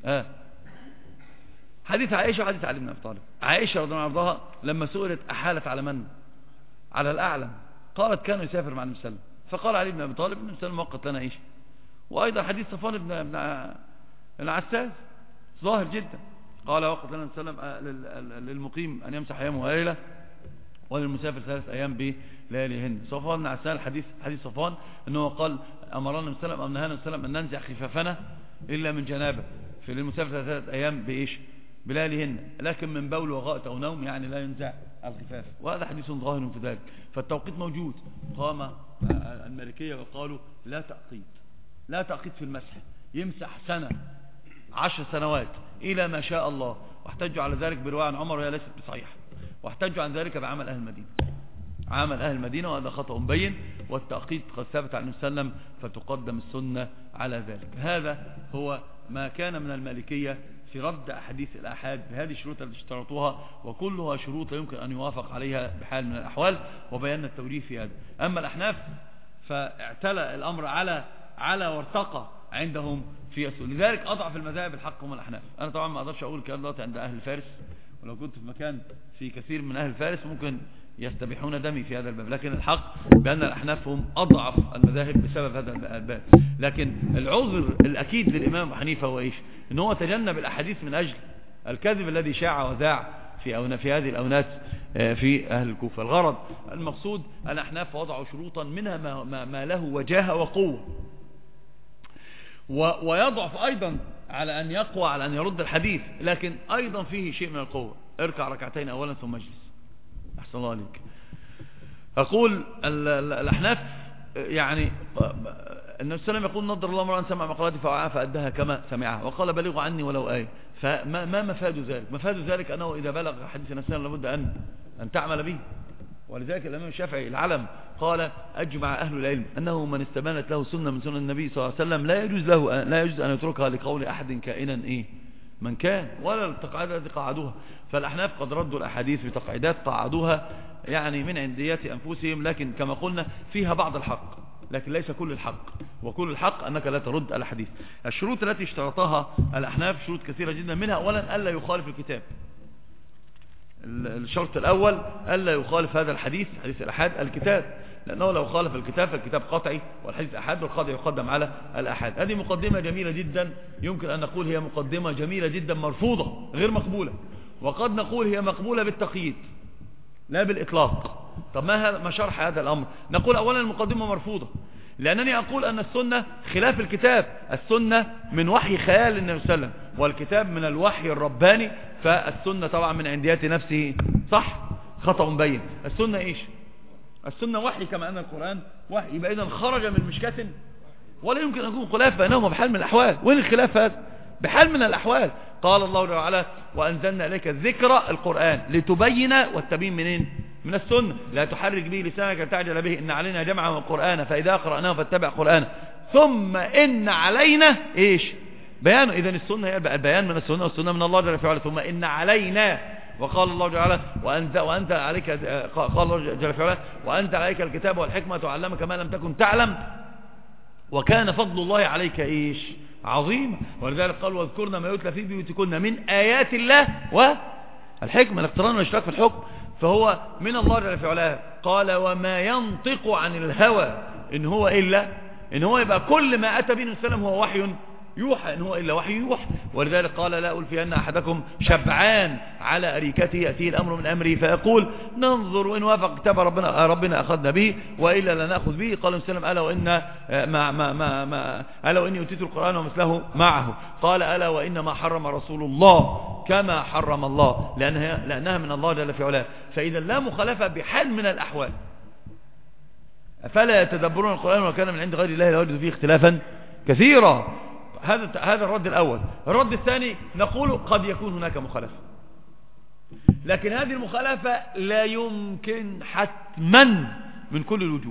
حديث عائشة وحديث علي بن أبي طالب. عائشة رضي الله عنها لما سئلت أحالت على من؟ على الأعلم. قالت كان يسافر مع النبي صلى الله عليه وسلم، فقال علي بن أبي طالب النبي صلى الله عليه وسلم وقت لنا إيش. وأيضا حديث صفوان بن العساس ظاهر جدا، قال وقت لنا النبي صلى الله عليه وسلم للمقيم أن يمسح أيامه وليلة، وللمسافر 3 أيام بلياليهن. صفوان بن عسال حديث صفوان أنه قال أمرنا النبي صلى الله عليه وسلم أو نهانا النبي صلى الله عليه وسلم أن ننزع خفافنا إلا من جنابه، في للمسافر 3 أيام بإيش؟ بلياليهن، لكن من بول وغائط أو نوم يعني لا ينزع الخفاف. وهذا حديث ظاهر في ذلك. فالتوقيت موجود. قام المالكية وقالوا لا تأقيت في المسح، يمسح سنة 10 سنوات إلى ما شاء الله، واحتجوا على ذلك برواية عن عمر وهي ليست بصحيحة، واحتجوا عن ذلك بعمل أهل المدينة، عمل أهل المدينة، وهذا خطأ بين، والتأقيت قد ثبت عن النبي صلى الله عليه وسلم، فتقدم السنة على ذلك. هذا هو ما كان من المالكية في رد أحاديث الآحاد بهذه الشروط التي اشترطوها، وكلها شروط يمكن أن يوافق عليها بحال من الأحوال، وبينا التوريه في هذا. أما الأحناف فاعتلى الأمر على وارتقى عندهم في أسئلة، لذلك أضعف المذاهب الحق هم الأحناف. أنا طبعا ما أقدرش أقول الكلام ده عند أهل فارس ولو كنت في مكان في كثير من أهل فارس ممكن يستبيحون دمي في هذا الباب، لكن الحق بأن الأحناف هم أضعف المذاهب بسبب هذا الباب. لكن العذر الأكيد للإمام حنيفة هو إيش؟ إن هو تجنب الأحاديث من أجل الكذب الذي شاع وذاع في هذه الأونات في أهل الكوفة. الغرض المقصود الأحناف وضعوا شروطا منها ما له وجاهة وقوة، ويضعف أيضا على أن يقوى على أن يرد الحديث، لكن أيضا فيه شيء من القوة. اركع ركعتين أولا ثم اجلس. أحسن الله عليك. أقول الأحناف يعني النبي صلى الله عليه وسلم يقول نضر الله امرأ سمع مقالتي فوعاها فأدها كما سمعها، وقال بلغوا عني ولو آية. فما مفاد ذلك؟ مفاد ذلك أنه إذا بلغ حديث النبي لابد أن تعمل به. ولذلك الإمام الشافعي العلم قال أجمع أهل العلم أنه من استبانت له سنة من سنن النبي صلى الله عليه وسلم لا يجوز أن يتركها لقول أحد كائنا من كان، ولا التقاعدات التي قاعدوها. فالأحناف قد ردوا الأحاديث بتقعيدات قاعدوها يعني من عنديات أنفسهم، لكن كما قلنا فيها بعض الحق، لكن ليس كل الحق. وكل الحق أنك لا ترد الحديث. الشروط التي اشترطها الأحناف شروط كثيرة جدا، منها أولا ألا يخالف الكتاب. الشرط الأول ألا يخالف هذا الحديث، حديث الأحاد، الكتاب، لأنه لو خالف الكتاب فالكتاب قطعي والحديث أحاد والقطعي يقدم على الأحاد. هذه مقدمة جميلة جدا، يمكن أن نقول هي مقدمة جميلة جدا مرفوضة غير مقبولة، وقد نقول هي مقبولة بالتقييد لا بالإطلاق. طب ما شرح هذا الأمر؟ نقول أولا المقدمة مرفوضة لأنني أقول أن السنة خلاف الكتاب. السنة من وحي خيال النبي صلى الله عليه وسلم، والكتاب من الوحي الرباني، فالسنة طبعا من عنديات نفسه صح، خطأ مبين. السنة إيش؟ السنة وحي كما أن القرآن وحي، يبقى إذا خرج من مشكاة، ولا يمكن أن يكون خلاف بينهما بحال من الأحوال. وين الخلاف هذا؟ بحال من الأحوال. قال الله تعالى وأنزلنا إليك الذكر القرآن لتبين، والتبين منين؟ من السنة. لا تحرك به لسانك لتعجل به إن علينا جمعا والقرآن فإذا قرأناه فاتبع قرآنه ثم إن علينا إيش؟ بيانه. إذن السنة هي البيان من السنة، والسنة من الله جل وعلا. ثم إن علينا، وقال الله تعالى وأنت عليك، قال الله جل وعلا وأنت عليك الكتاب والحكمة تعلمك ما لم تكن تعلم وكان فضل الله عليك إيش؟ عظيم. ولذلك قال واذكرنا ما يتلى في بيوتكن من آيات الله والحكمة، الاقتران والاشتراك في الحكم. فهو من الله جل وعلا. قال وما ينطق عن الهوى إن هو إلا، إن هو يبقى كل ما أتى به السلام هو وحي يوحى، إن هو إلا وحي يوحى. ولذلك قال لا ألفين أحدكم شبعان على أريكته يأتيه الأمر من أمره فيقول ننظر إن وافق كتاب ربنا أخذنا به وإلا لا نأخذ به. قال السلام ألا وإن ألا وإني أتيت القرآن ومثله معه. قال ألا وإنما حرم رسول الله كما حرم الله، لأنها من الله جل وعلا. فإذا لا مخالفة بحال من الأحوال. فلا يتدبرون القرآن وكان من عند غير الله لوجدوا فيه اختلافا كثيرا. هذا الرد الأول. الرد الثاني نقول قد يكون هناك مخالفة، لكن هذه المخالفة لا يمكن حتما من كل الوجوه.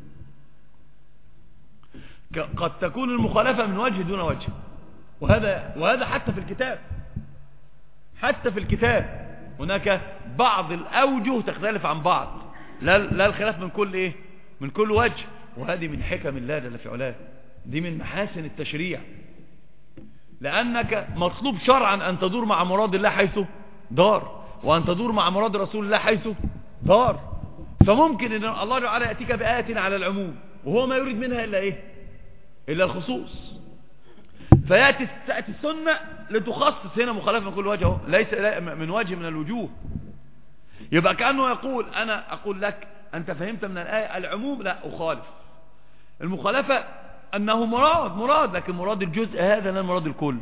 قد تكون المخالفة من وجه دون وجه، وهذا حتى في الكتاب هناك بعض الأوجه تختلف عن بعض، لا الخلاف من كل وجه. وهذه من حكم الله جل في علاه، دي من محاسن التشريع، لأنك مطلوب شرعا أن تدور مع مراد الله حيث دار، وأن تدور مع مراد رسول الله حيث دار. فممكن أن الله تعالى يأتيك بآية على العموم وهو ما يريد منها إلا الخصوص، تأتي السنة لتخصص هنا مخالفة من كل وجه، ليس من وجه من الوجوه. يبقى كأنه يقول أنا أقول لك أنت فهمت من الآية العموم، لا أخالف. المخالفة أنه مراد، لكن مراد الجزء هذا لا مراد الكل.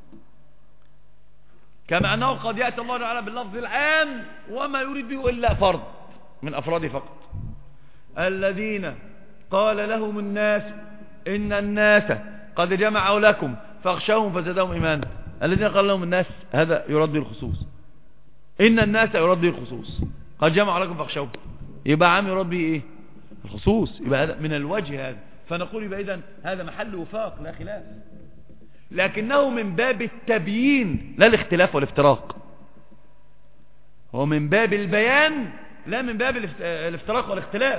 كما أنه قد يأتي الله تعالى باللفظ العام وما يريد به إلا فرد من أفراده فقط. الذين قال لهم الناس إن الناس قد جمعوا لكم فاخشوهم فزادهم إيمانا. الذين قال لهم الناس هذا يرد به الخصوص، إن الناس يرد به الخصوص، قد جمعوا لكم فاخشوهم يبقى عام يرد به إيه؟ الخصوص. يبقى هذا من الوجه هذا. فنقول يبقى إذن هذا محل وفاق لا خلاف، لكنه من باب التبيين لا الاختلاف والافتراق. هو من باب البيان لا من باب الافتراق والاختلاف.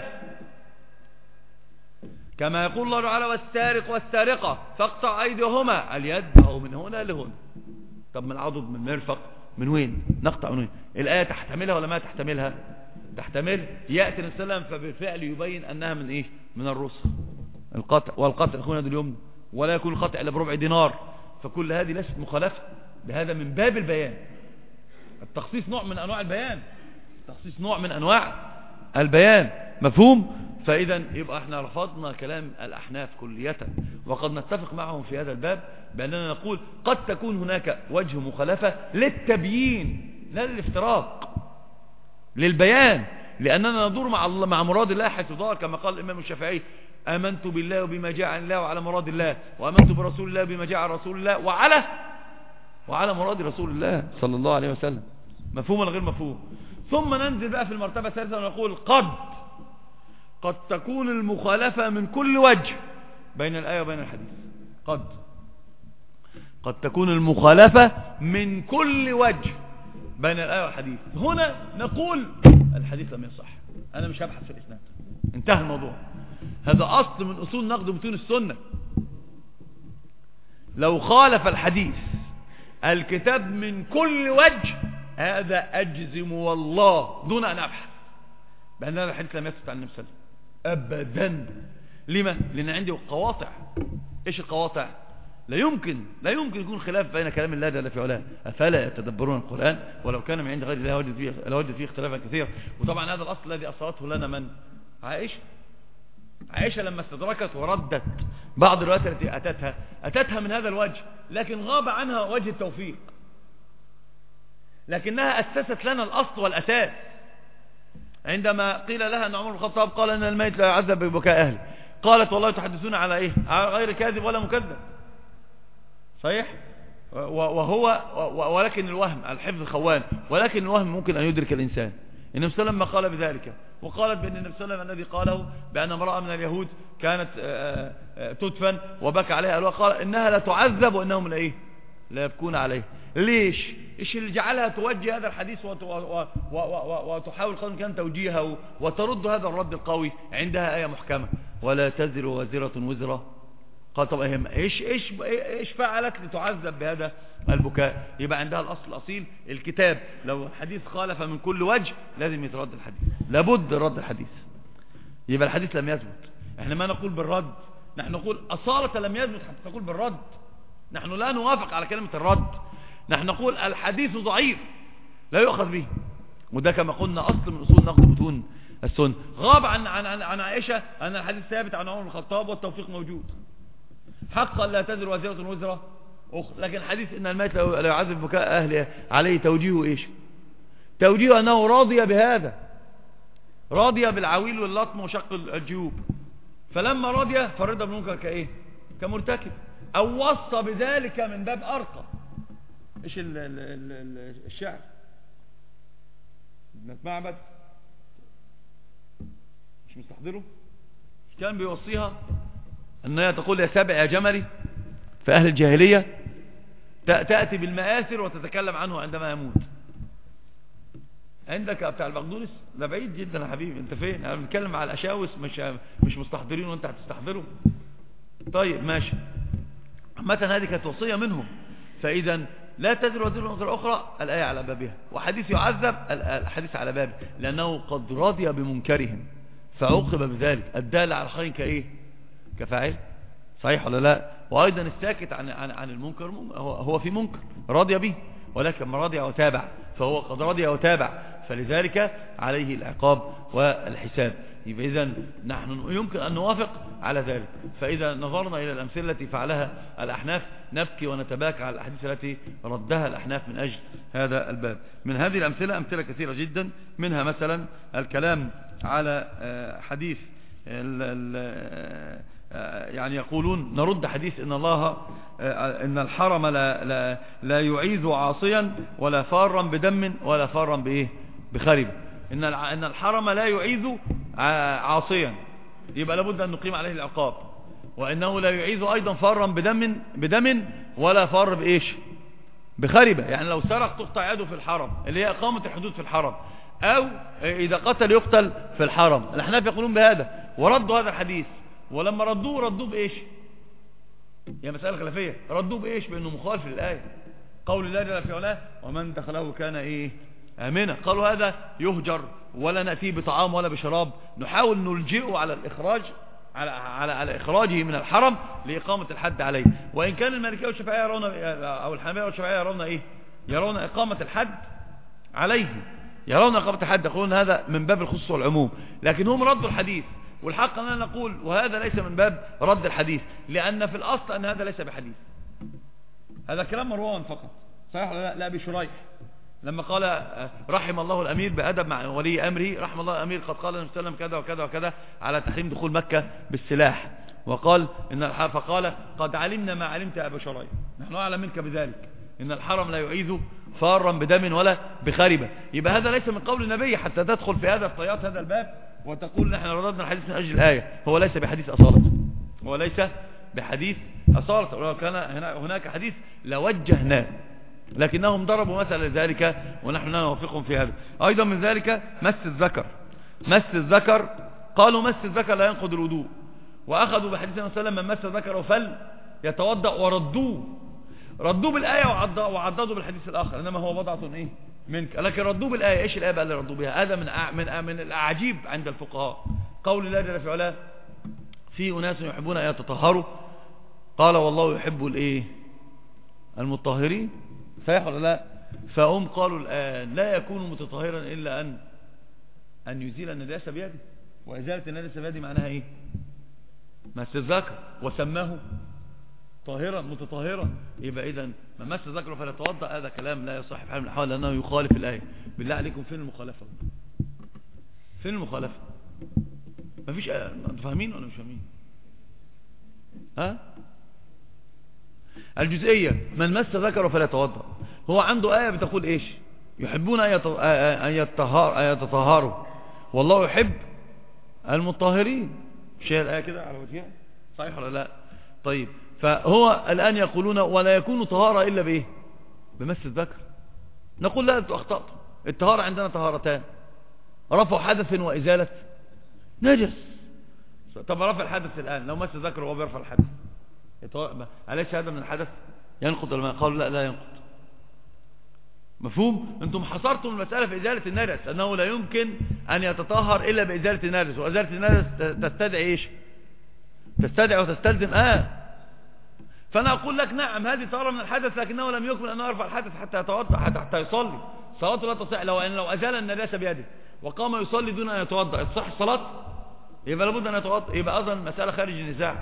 كما يقول الله تعالى والسارق والسارقة فاقطع أيديهما، اليد أو من هنا لهنا. طب من العضد من المرفق من وين؟ نقطع من وين؟ الآية تحتملها ولا ما تحتملها؟ تحتمل. يأتي النبي صلى الله عليه وسلم فبالفعل يبين أنها من إيه؟ من الرسل. القطع، والقطع أخونا يد اليمنى، ولا يكون القطع إلا بربع دينار. فكل هذه ليست مخالفة، بهذا من باب البيان. التخصيص نوع من أنواع البيان، التخصيص نوع من أنواع البيان، مفهوم؟ فإذا يبقى احنا رفضنا كلام الأحناف كلية، وقد نتفق معهم في هذا الباب بأننا نقول قد تكون هناك وجه مخالفة للتبيين لا للافتراق، للبيان، لأننا ندور مع مراد الله حيث دار، كما قال الإمام الشافعي: آمنت بالله وبما جاء عن الله وعلى مراد الله، وآمنت برسول الله بما جاء عن رسول الله وعلى مراد رسول الله صلى الله عليه وسلم. مفهوم ولا غير مفهوم؟ ثم ننزل بقى في المرتبة الثالثة ونقول قد تكون المخالفة من كل وجه بين الآية وبين الحديث. قد تكون المخالفة من كل وجه بين الآية والحديث. هنا نقول الحديث لم يصح، أنا مش هبحث في الإسناد، انتهى الموضوع. هذا أصل من أصول نقد متون السنة. لو خالف الحديث الكتاب من كل وجه، هذا أجزم والله دون أن أبحث بأن هذا الحديث لم يثبت عن النبي صلى الله عليه وسلم أبدا. لما؟ لأن عندي قواطع. إيش القواطع؟ لا يمكن يكون خلاف بين كلام الله جل في علاه. أفلا يتدبرون القرآن ولو كان من عند غير الله لوجد فيه اختلافا كثيرا. وطبعا هذا الأصل الذي أصلته لنا من؟ عائشة لما استدركت وردت بعض الروايات التي أتتها من هذا الوجه، لكن غاب عنها وجه التوفيق، لكنها أسست لنا الأصل والأساس. عندما قيل لها أن عمر بن الخطاب قال أن الميت لا يعذب ببكاء أهله، قالت: والله تحدثون على إيه؟ على غير كاذب ولا مكذب. صحيح؟ ولكن الوهم، الحفظ خوان، ولكن الوهم ممكن أن يدرك الإنسان. النبي صلى الله عليه وسلم قال بذلك، وقالت بأن النبي صلى الله عليه وسلم الذي قاله بأن امرأة من اليهود كانت تدفن وبكى عليها، قال إنها لا تعذب وإنهم لا يبكون عليه. ليش؟ إيش اللي جعلها توجه هذا الحديث وتحاول قدر كان توجيهه وترد هذا الرد القوي؟ عندها آية محكمة: ولا تزر وازرة وزر. قال: طب ايش فعلت لتعذب بهذا البكاء؟ يبقى عندها الأصل الأصيل الكتاب. لو الحديث خالف من كل وجه لازم يترد الحديث، لابد رد الحديث. يبقى الحديث لم يثبت. احنا ما نقول بالرد، نحن نقول أصالة لم يثبت حتى تقول بالرد. نحن لا نوافق على كلمة الرد، نحن نقول الحديث ضعيف لا يؤخذ به. وده كما قلنا أصل من أصول نقد متون السنة. غاب عن عائشة أن الحديث ثابت عن عمر بن الخطاب والتوفيق موجود. حقا لا تزر وازرة وزر أخرى، لكن حديث إن الميت لا يعذب بكاء أهله عليه توجيهه إيش؟ توجيهه أنه راضي بهذا، راضي بالعويل واللطم وشق الجيوب. فلما راضي فرد بالمنكر كمرتكب، أو وصى بذلك من باب أرقى. إيش الشعر؟ ابن معبد مش مستحضره؟ كان بيوصيها أنها تقول: يا سابع يا جملي. في أهل الجاهلية تأتي بالمآثر وتتكلم عنه عندما يموت. عندك بتاع البقدونس ده بعيد جدا يا حبيبي، انت فين؟ انا بنتكلم على الاشاوس، مش مستحضرين وانت هتستحضره. طيب ماشي. عامة هذه كانت وصية منهم. فإذا لا تزر وزر أخرى، الآية على بابها، وحديث يعذب الحديث على بابه، لأنه قد رضي بمنكرهم فعوقب بذلك. الدال على الخير كفاعل. صحيح ولا لا؟ وأيضا الساكت عن المنكر هو في منكر رضي به، ولكن ما رضي وتابع فهو قد رضي وتابع، فلذلك عليه العقاب والحساب. إذا نحن يمكن أن نوافق على ذلك. فإذا نظرنا إلى الأمثلة التي فعلها الأحناف نبكي ونتباكى على الأحاديث التي ردها الأحناف من أجل هذا الباب. من هذه الأمثلة أمثلة كثيرة جدا، منها مثلا الكلام على حديث يعني يقولون نرد حديث إن الحرم لا يعيذ عاصيا ولا فارا بدم ولا فارا بخرب. إن الحرم لا يعيذ عاصيا، يبقى لابد أن نقيم عليه العقاب. وإنه لا يعيذ أيضا فارا بدم ولا فار بخربة. يعني لو سرق تقطع يده في الحرم، اللي هي إقامة الحدود في الحرم، أو إذا قتل يقتل في الحرم. الأحناف يقولون بهذا وردوا هذا الحديث. ولما ردوه بإيش؟ هي مسألة خلافية. ردوه بإيش؟ بأنه مخالف للآية. قول الله جل في علاه ومن دخله كان ايه آمنا. قالوا هذا يهجر ولا نأتيه بطعام ولا بشراب، نحاول نلجئه على الإخراج على إخراجه من الحرم لإقامة الحد عليه. وإن كان المالكية والشافعية يرون أو الحنابلة والشافعية يرون إيه؟ يرون إقامة الحد عليه، يرون إقامة الحد، يقولون هذا من باب الخصوص والعموم، لكن هم ردوا الحديث. والحق أننا نقول وهذا ليس من باب رد الحديث، لأن في الأصل أن هذا ليس بحديث، هذا كلام مروان فقط. صحيح لا أبي شريح لما قال رحم الله الأمير بأدب مع ولي أمره، رحم الله الأمير قد قال النبي صلى الله عليه وسلم كذا وكذا وكذا على تحريم دخول مكة بالسلاح، وقال فقال قد علمنا ما علمت يا أبا شريح، نحن أعلم منك بذلك، إن الحرم لا يعيذ فارا بدم ولا بخاربة. يبقى هذا ليس من قول النبي حتى تدخل في هذا الطيات هذا الباب وتقول نحن رددنا الحديث من أجل الآية. هو ليس بحديث أصالة، هو ليس بحديث أصالة، ولو كان هناك حديث لوجهناه، لكنهم ضربوا مثل ذلك ونحن نوافقهم في هذا. أيضا من ذلك مس الذكر. مس الذكر قالوا مس الذكر لا ينقض الوضوء، وأخذوا بحديث النبي صلى الله عليه وسلم من مس الذكر فل يتوضأ، ردوه بالآية وعضدوا بالحديث الآخر إنما هو بضعة إيه منك، لكن ردوه بالآية. إيش الآية بقى اللي ردوا بها؟ هذا من الأعاجيب عند الفقهاء. قول الله جل في علاه في أناس يحبون أن يتطهروا، قال والله يحب الإيه المطهرين، صحيح ولا لا؟ فهم قالوا الآن لا يكون متطهرا إلا أن يزيل النجاسة بيده، وإزالة النجاسة بيده معناها إيه؟ مس الذكر، وسماه طاهرا متطهرا. يبقى إذن ما مس الذكر فلا يتوضأ، هذا كلام لا يصح في حال من الأحوال لأنه يخالف الآية. بالله عليكم فين المخالفة؟ فين المخالفة؟ مفيش آية. أنتوا فاهمين ولا مش فاهمين؟ ها؟ الجزئية من مس ذكره فلا يتوضأ، هو عنده آية بتقول إيش؟ يحبون أن يتطهروا والله يحب المطهرين. مش هي الآية كده على وجهها؟ صحيح ولا لا؟ طيب، فهو الآن يقولون ولا يكون طهارة إلا بإيه؟ بمس الذكر. نقول لا، أنتوا أخطأتم. الطهارة عندنا طهارتان: رفع حدث وإزالة نجس. طب رفع الحدث الآن لو مس الذكر وهو بيرفع الحدث أليس هذا من الحدث ينقض الماء؟ قالوا لا ينقض. مفهوم؟ انتم حصرتم المسألة في إزالة النجس، أنه لا يمكن أن يتطهر إلا بإزالة النجس، وإزالة النجس تستدعي إيش؟ تستدعي وتستلزم فأنا أقول لك نعم هذه طهارة من الحدث، لكنه لم يكمل أن يرفع الحدث حتى يتوضأ حتى يصلي. صلاته لا تصح لو أزال النجاسة بيده وقام يصلي دون أن يتوضأ، تصح الصلاة؟ يبقى لابد أن يتوضأ. يبقى أيضا مسألة خارج النزاع،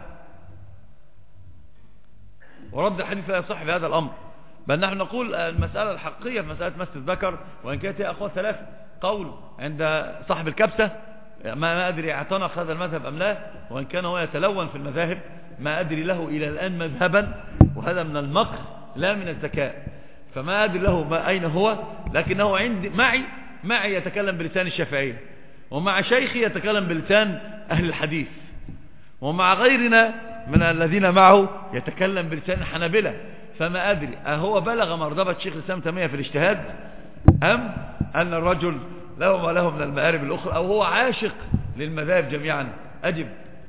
ورد الحديث لا يصح في هذا الأمر. بل نحن نقول المسألة الحقيقية في مسألة مس الذكر، وإن كانت هي أقوال ثلاثة. قول عند صاحب الكبسة، ما أدري اعتنق هذا المذهب أم لا، وإن كان هو يتلون في المذاهب ما أدري له إلى الآن مذهبا، وهذا من المكر لا من الذكاء، فما أدري له أين هو، لكنه عندي معي يتكلم بلسان الشافعية، ومع شيخي يتكلم بلسان أهل الحديث، ومع غيرنا من الذين معه يتكلم بلسان الحنابلة. فما أدري أهو بلغ مرتبة شيخ الإسلام تيمية في الاجتهاد، أم أن الرجل له ما له من المآرب الأخرى، أو هو عاشق للمذاهب جميعا. أجب.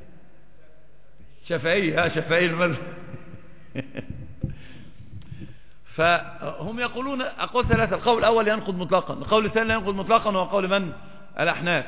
شافعي المذهب. فهم يقولون أقول ثلاثة: القول الأول ينقض مطلقا، القول الثاني لا ينقض مطلقا وهو قول من؟ الأحناف،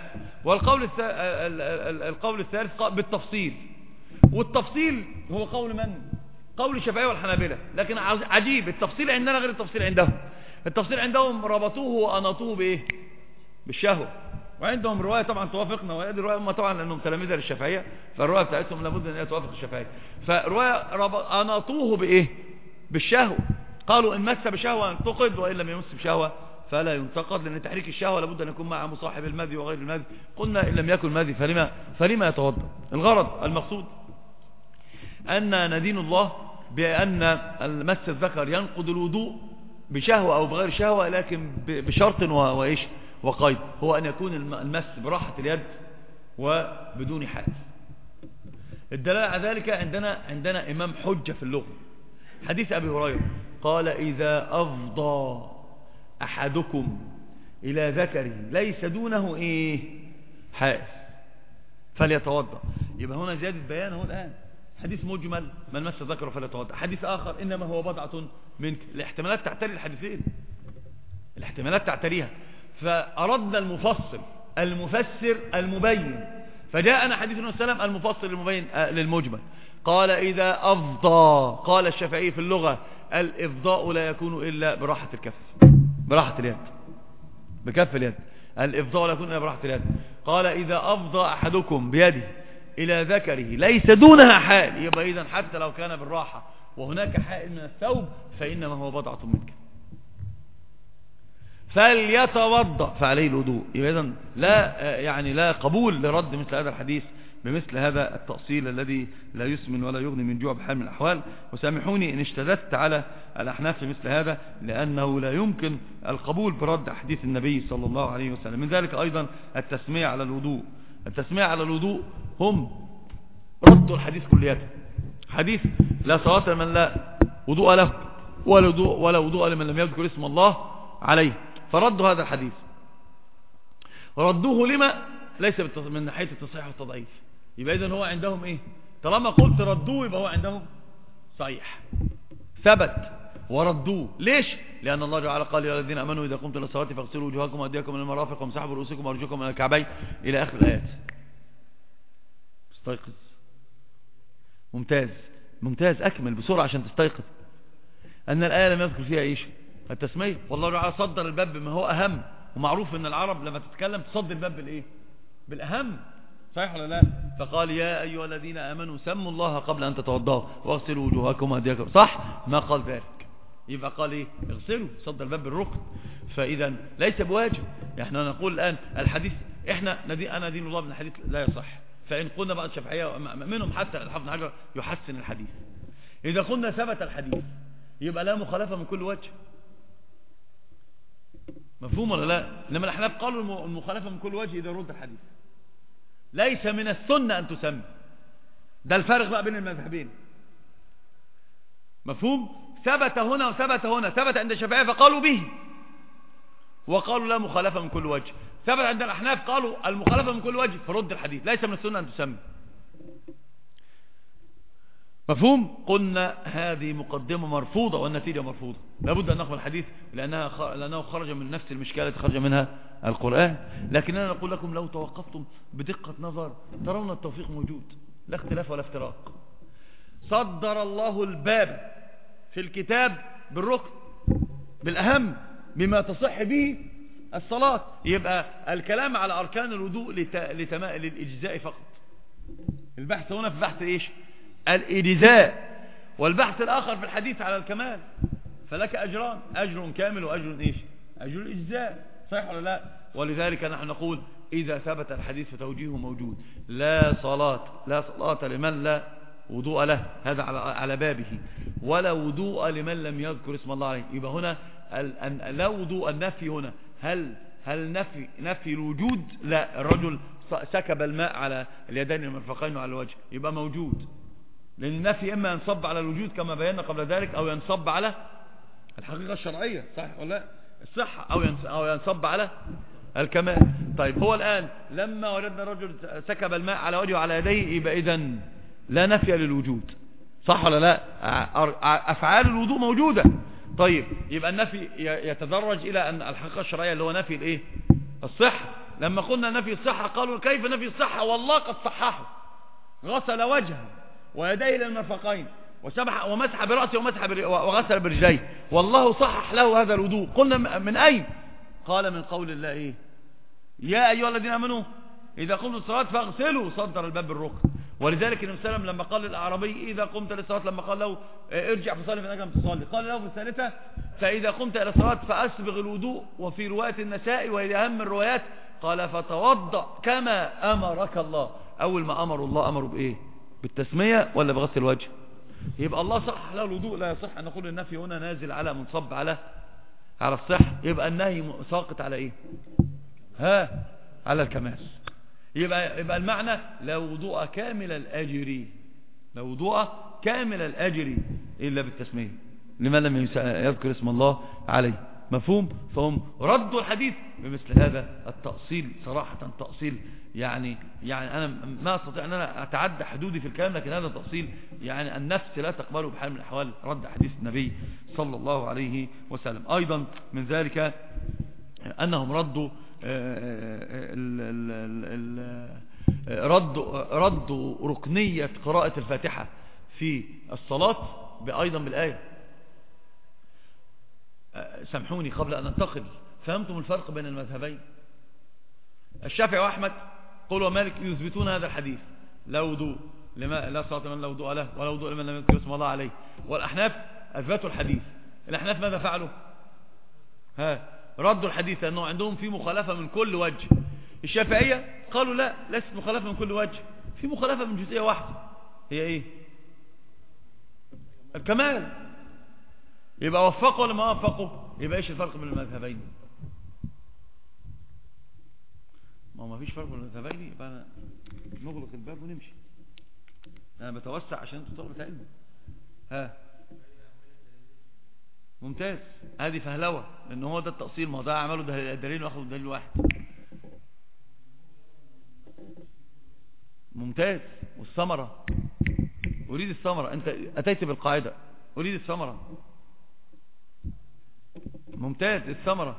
القول الثالث بالتفصيل، والتفصيل هو قول من؟ قول الشافعية والحنابلة. لكن عجيب، التفصيل عندنا غير التفصيل عندهم. التفصيل عندهم ربطوه وأناطوه بإيه؟ بالشهوة، وعندهم رواية طبعا توافقنا، وهذه الرواية هم طبعا لأنهم تلاميذ للشافعية، فالرواية بتاعتهم لابد أن هي توافق الشافعية. فرواية أناطوه بإيه؟ بالشهوة. قالوا إن مس بشهوة ينتقد، وإن لم يمس بشهوة فلا ينتقد، لأن تحريك الشهوة لابد أن يكون مع مصاحب المذي وغير المذي. قلنا إن لم يكن مذي فلما يتوضأ؟ الغرض المقصود أن ندين الله بأن مس الذكر ينقض الوضوء بشهوة أو بغير شهوة، لكن بشرط وإيش وقيد، هو أن يكون المس براحة اليد وبدون حادث. الدلالة على ذلك عندنا إمام حجة في اللغة، حديث أبي هريرة قال: إذا أفضى أحدكم إلى ذكره ليس دونه حائث فليتوضأ. يبقى هنا زيادة بيان هو الآن، حديث مجمل من مس ذكره فليتوضأ، حديث آخر إنما هو بضعة منك. الاحتمالات تعتري الحديثين، الاحتمالات تعتريها. فأردنا المفصل المفسر المبين، فجاءنا حديث النبي صلى الله عليه وسلم المفصل المبين للمجمل. قال إذا أفضى، قال الشافعي في اللغة الإفضاء لا يكون إلا براحة الكف، براحة اليد، بكف اليد. الإفضاء لا يكون إلا براحة اليد. قال إذا أفضى أحدكم بيده إلى ذكره ليس دونها حائل، يبقى إذن حتى لو كان بالراحة وهناك حائل من الثوب فإنما هو بضعة منك، فليتوضأ فعليه الوضوء. يبقى إذن لا قبول لرد مثل هذا الحديث بمثل هذا التأصيل الذي لا يسمن ولا يغني من جوع بحال من الأحوال. وسامحوني إن اشتددت على الأحناف في مثل هذا، لأنه لا يمكن القبول برد حديث النبي صلى الله عليه وسلم. من ذلك أيضا التسمية على الوضوء. التسمية على الوضوء هم ردوا الحديث كلياته. حديث لا صلاة لمن لا وضوء له ولا وضوء لمن لم يذكر اسم الله عليه، فردوا هذا الحديث، ردوه لما ليس من ناحية التصحيح والتضعيف. يبقى إذن هو عندهم إيه؟ طالما قلت ردوه يبقى هو عندهم صحيح، ثبت وردوه. ليش؟ لأن الله تعالى قال يا الذين آمنوا إذا قمتم إلى الصلاة فاغسلوا وجوهكم وأيديكم إلى المرافق وامسحوا برؤوسكم وأرجلكم إلى الكعبين إلى آخر الآيات. استيقظ. ممتاز أكمل بسرعة عشان تستيقظ أن الآية لم يذكر فيها إيش؟ التسمية. والله تعالى صدر الباب بما هو أهم، ومعروف أن العرب لما تتكلم تصدر الباب بالإيه؟ بالأهم، صحيح ولا لا؟ فقال يا أيها الذين آمنوا سموا الله قبل أن تتوضأوا واغسلوا وجوهكم وأيديكم، صح؟ ما قال ذلك. يبقى قال إيه؟ اغسلوا، صدر الباب بالركن. فإذا ليس بواجب. احنا نقول الآن الحديث أنا دين الله من الحديث لا يصح. فإن قلنا بعض الشافعية منهم حتى الحافظ بن حجر يحسن الحديث. إذا قلنا ثبت الحديث يبقى لا مخالفة من كل وجه، مفهوم ولا لا؟ إنما الأحناف قالوا المخالفة من كل وجه إذا رد الحديث. ليس من السنة أن تسمي. ده الفارق بقى بين المذهبين، مفهوم؟ ثبت هنا وثبت هنا. ثبت عند الشافعية فقالوا به وقالوا لا مخالفة من كل وجه. ثبت عند الأحناف قالوا المخالفة من كل وجه فرد الحديث. ليس من السنة أن تسمي، مفهوم؟ قلنا هذه مقدمة مرفوضة والنتيجة مرفوضة. لابد أن نقبل الحديث لأنه خرج من نفس المشكلة خرج منها القرآن. لكننا نقول لكم لو توقفتم بدقة نظر ترون التوفيق موجود، لا اختلاف ولا افتراق. صدر الله الباب في الكتاب بالركن، بالأهم، بما تصح به الصلاة. يبقى الكلام على أركان الوضوء للإجزاء فقط. البحث هنا في بحث إيش؟ الإجزاء. والبحث الآخر في الحديث على الكمال. فلك أجران، أجر كامل وأجر إيش؟ أجر الإجزاء، صحيح ولا لا؟ ولذلك نحن نقول إذا ثبت الحديث فتوجيهه موجود. لا صلاة لمن لا وضوء له، هذا على بابه، ولا وضوء لمن لم يذكر اسم الله عليه. يبقى هنا لا وضوء. النفي هنا هل نفي الوجود؟ لا، الرجل سكب الماء على اليدين المرفقين وعلى الوجه يبقى موجود، لأن النفي إما ينصب على الوجود كما بينا قبل ذلك، أو ينصب على الحقيقة الشرعية، صحيح ولا لا؟ الصحة، أو ينصب على الكمال. طيب هو الآن لما وجدنا الرجل سكب الماء على وجهه وعلى يديه يبقى إذن لا نفي للوجود، صح ولا لا؟ أفعال الوضوء موجودة. طيب يبقى النفي يتدرج إلى أن الحقيقة الشرعية اللي هو نفي الإيه؟ الصحة. لما قلنا نفي الصحة قالوا كيف نفي الصحة والله قد صححه، غسل وجهه ويديه إلى المرفقين ومسح برأسه وغسل برجليه، والله صحح له هذا الوضوء. قلنا من أين؟ قال من قول الله إيه؟ يا أيها الذين آمنوا إذا قمتم الصلاة فاغسلوا، صدر الباب بالركن. ولذلك النبي صلى الله عليه وسلم لما قال للأعرابي إذا قمت للصلاة، لما قال له ارجع فصلي فإنك لم تصلي، قال له في الثالثة فإذا قمت إلى الصلاة فأسبغ الوضوء. وفي رواية النسائي وهي أهم الروايات قال فتوضأ كما أمرك الله. أول ما أمر الله أمروا بإيه؟ بالتسمية ولا بغسل الوجه؟ يبقى الله صح له الوضوء. لا يصح أن نقول النفي هنا نازل على منصب على الصحة. يبقى النهي ساقط على إيه؟ على الكمال. يبقى المعنى لا وضوء كامل الأجر، لا وضوء كامل الأجر إلا بالتسمية لمن لم يذكر اسم الله عليه. مفهوم؟ فهم ردوا الحديث بمثل هذا التأصيل صراحة، تأصيل يعني أنا ما أستطيع أن أنا أتعدى حدودي في الكلام، لكن هذا التأصيل يعني النفس لا تقبله بحال من الأحوال رد حديث النبي صلى الله عليه وسلم. أيضا من ذلك أنهم ردوا ردوا ركنية قراءة الفاتحة في الصلاة أيضا بالآية. سامحوني قبل أن ننتقل، فهمتم الفرق بين المذهبين؟ الشافعي وأحمد قول ومالك يثبتون هذا الحديث لا وضوء لا صلاة من لا وضوء له ولا وضوء لمن لم يذكر اسم الله عليه، والأحناف أثبتوا الحديث. الأحناف ماذا فعلوا؟ ردوا الحديث لأنه عندهم في مخالفة من كل وجه. الشافعية قالوا لا، ليست مخالفة من كل وجه، في مخالفة من جزئية واحدة، هي ايه؟ الكمال. يبقى وفقوا ولا ما وفقوا؟ يبقى ايش الفرق بين المذهبين؟ ما فيش فرق بين المذهبين، يبقى انا نغلق الباب ونمشي. انا بتوسع عشان انتوا طلبة علم. ممتاز، هذه فهلوة، لان هو ده التأصيل، ما هو ده عملوا ده دليل واخدوا دليل واحد. ممتاز. والثمرة، أريد الثمرة، أنت أتيت بالقاعدة، أريد الثمرة. ممتاز، الثمرة.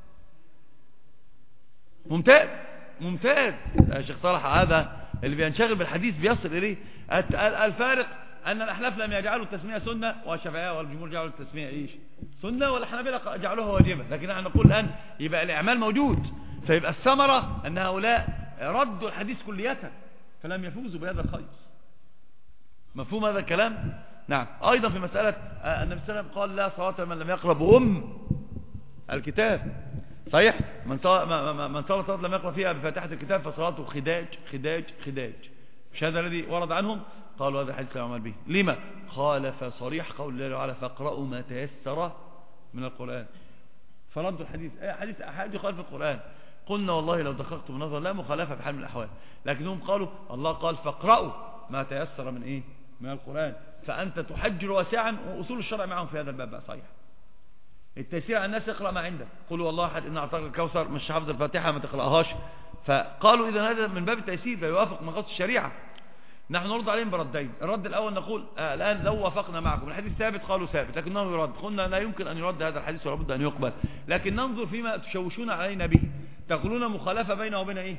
ممتاز ممتاز يا شيخ صالح، هذا اللي بينشغل بالحديث بيصل إليه. الفارق أن الأحناف لم يجعلوا التسمية سنة، والشافعية والجمهور جعلوا التسمية إيش؟ سنة، والحنابلة جعلوها واجبة. لكن نحن نقول الآن يبقى الإعمال موجود، فيبقى الثمرة أن هؤلاء ردوا الحديث كلية فلم يفوزوا بهذا الخير. مفهوم هذا الكلام؟ نعم. أيضا في مسألة النبي صلى الله عليه وسلم قال لا صلاة من لم يقرأ بأم الكتاب. صحيح، من صلى صلاة لم يقرأ فيها بفاتحة الكتاب فصلاته خداج خداج خداج. مش هذا الذي ورد عنهم؟ قالوا هذا الحديث لا يعمل به. لما؟ خالف صريح قول الله تعالى فاقرأوا ما تيسر من القرآن. فردوا الحديث، حديث أحد يخالف القرآن. قلنا والله لو دققت بالنظر لا مخالفة بحال من الأحوال، لكنهم قالوا الله قال فاقرأوا ما تيسر من إيه؟ من القرآن. فأنت تحجر واسعا، وأصول الشرع معهم في هذا الباب بقى صحيح. التيسير على الناس اقرأ ما عندك، قولوا والله أحد إن أعطاك الكوثر مش حافظ الفاتحة ما تقرأهاش. فقالوا إذا هذا من باب التيسير فيوافق مقاصد الشريعة. نحن نرد عليهم بردين. الرد الأول نقول الآن لو وافقنا معكم الحديث ثابت، قالوا ثابت لكنه يرد. قلنا لا يمكن أن يرد هذا الحديث ولا بد أن يقبل، لكن ننظر فيما تشوشون علينا به. تقولون مخالفة بينه وبين إيه؟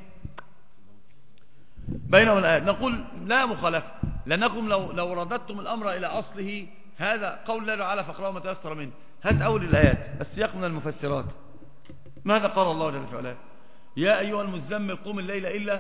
بينه وبين الآيات. نقول لا مخالفة، لأنكم لو رددتم الأمر إلى أصله هذا قول الله تعالى فاقرأوا ما تيسر منه. هات أول الآيات، السياق من المفسرات. ماذا قال الله جل وعلا؟ يا أيها المزمل قم الليل إلا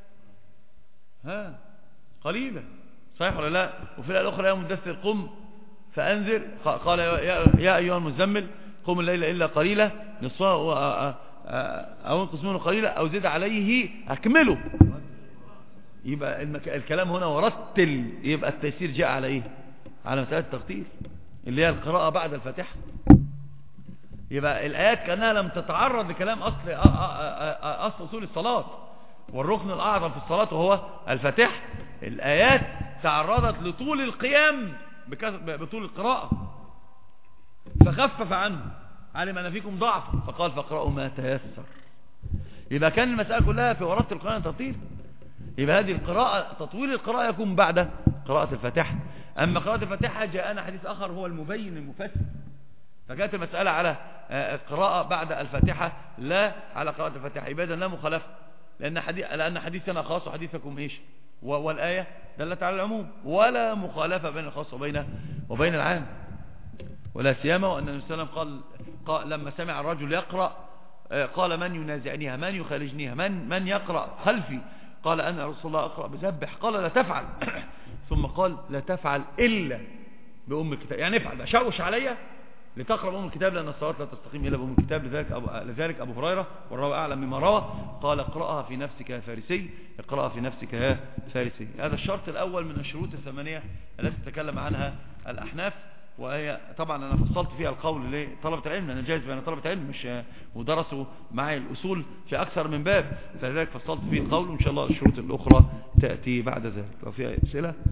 قليلا. صحيح ولا لا؟ وفي الآية الأخرى يا مدثر قم فأنذر. قال يا أيها المزمل قم الليل إلا قليلا نصفه أو انقص منه قليلا أو زد عليه أكمله. يبقى الكلام هنا ورتل، يبقى التيسير جاء على إيه؟ على مسألة الترتيل اللي هي القراءة بعد الفاتحة. يبقى الآيات كأنها لم تتعرض لكلام أصل أصول الصلاة والركن الأعظم في الصلاة وهو الفاتحة. الآيات تعرضت لطول القيام بطول القراءة، فخفف عنه، علم أن فيكم ضعف فقال فاقرأوا ما تيسر. يبقى كان المسألة كلها في ورد القرآن ترتيل. يبقى هذه القراءة تطويل القراءة يكون بعد قراءة الفاتحة. أما قراءة الفاتحة جاءنا حديث آخر هو المبين المفسر، فكانت المسألة على قراءة بعد الفاتحة لا على قراءة الفاتحة. يبقى لا مخالفة، لأن حديثنا خاص وحديثكم إيش؟ والآية دلت على العموم، ولا مخالفة بين الخاص وبين العام. ولا سيما وأن النبي صلى الله عليه وسلم قال لما سمع الرجل يقرأ قال من ينازعنيها، من يخالجنيها، من يقرأ خلفي؟ قال أنا رسول الله أقرأ بسبح. قال لا تفعل. ثم قال لا تفعل إلا بأم الكتاب، يعني افعل شوش عليا لتقرأ بأم الكتاب لأن الصلاة لا تستقيم إلا بأم الكتاب. لذلك أبو هريرة والراوي أعلم مما روى قال اقرأها في نفسك يا فارسي، اقرأها في نفسك يا فارسي. هذا الشرط الأول من الشروط الثمانية التي تكلم عنها الأحناف، وهي طبعا أنا فصلت فيها القول لطلبة العلم، أنا جاهز بأن طلبة علم مش ودرسوا معي الأصول في أكثر من باب، فلذلك فصلت فيه القول، وإن شاء الله الشروط الأخرى تأتي بعد ذلك. لو فيها أسئلة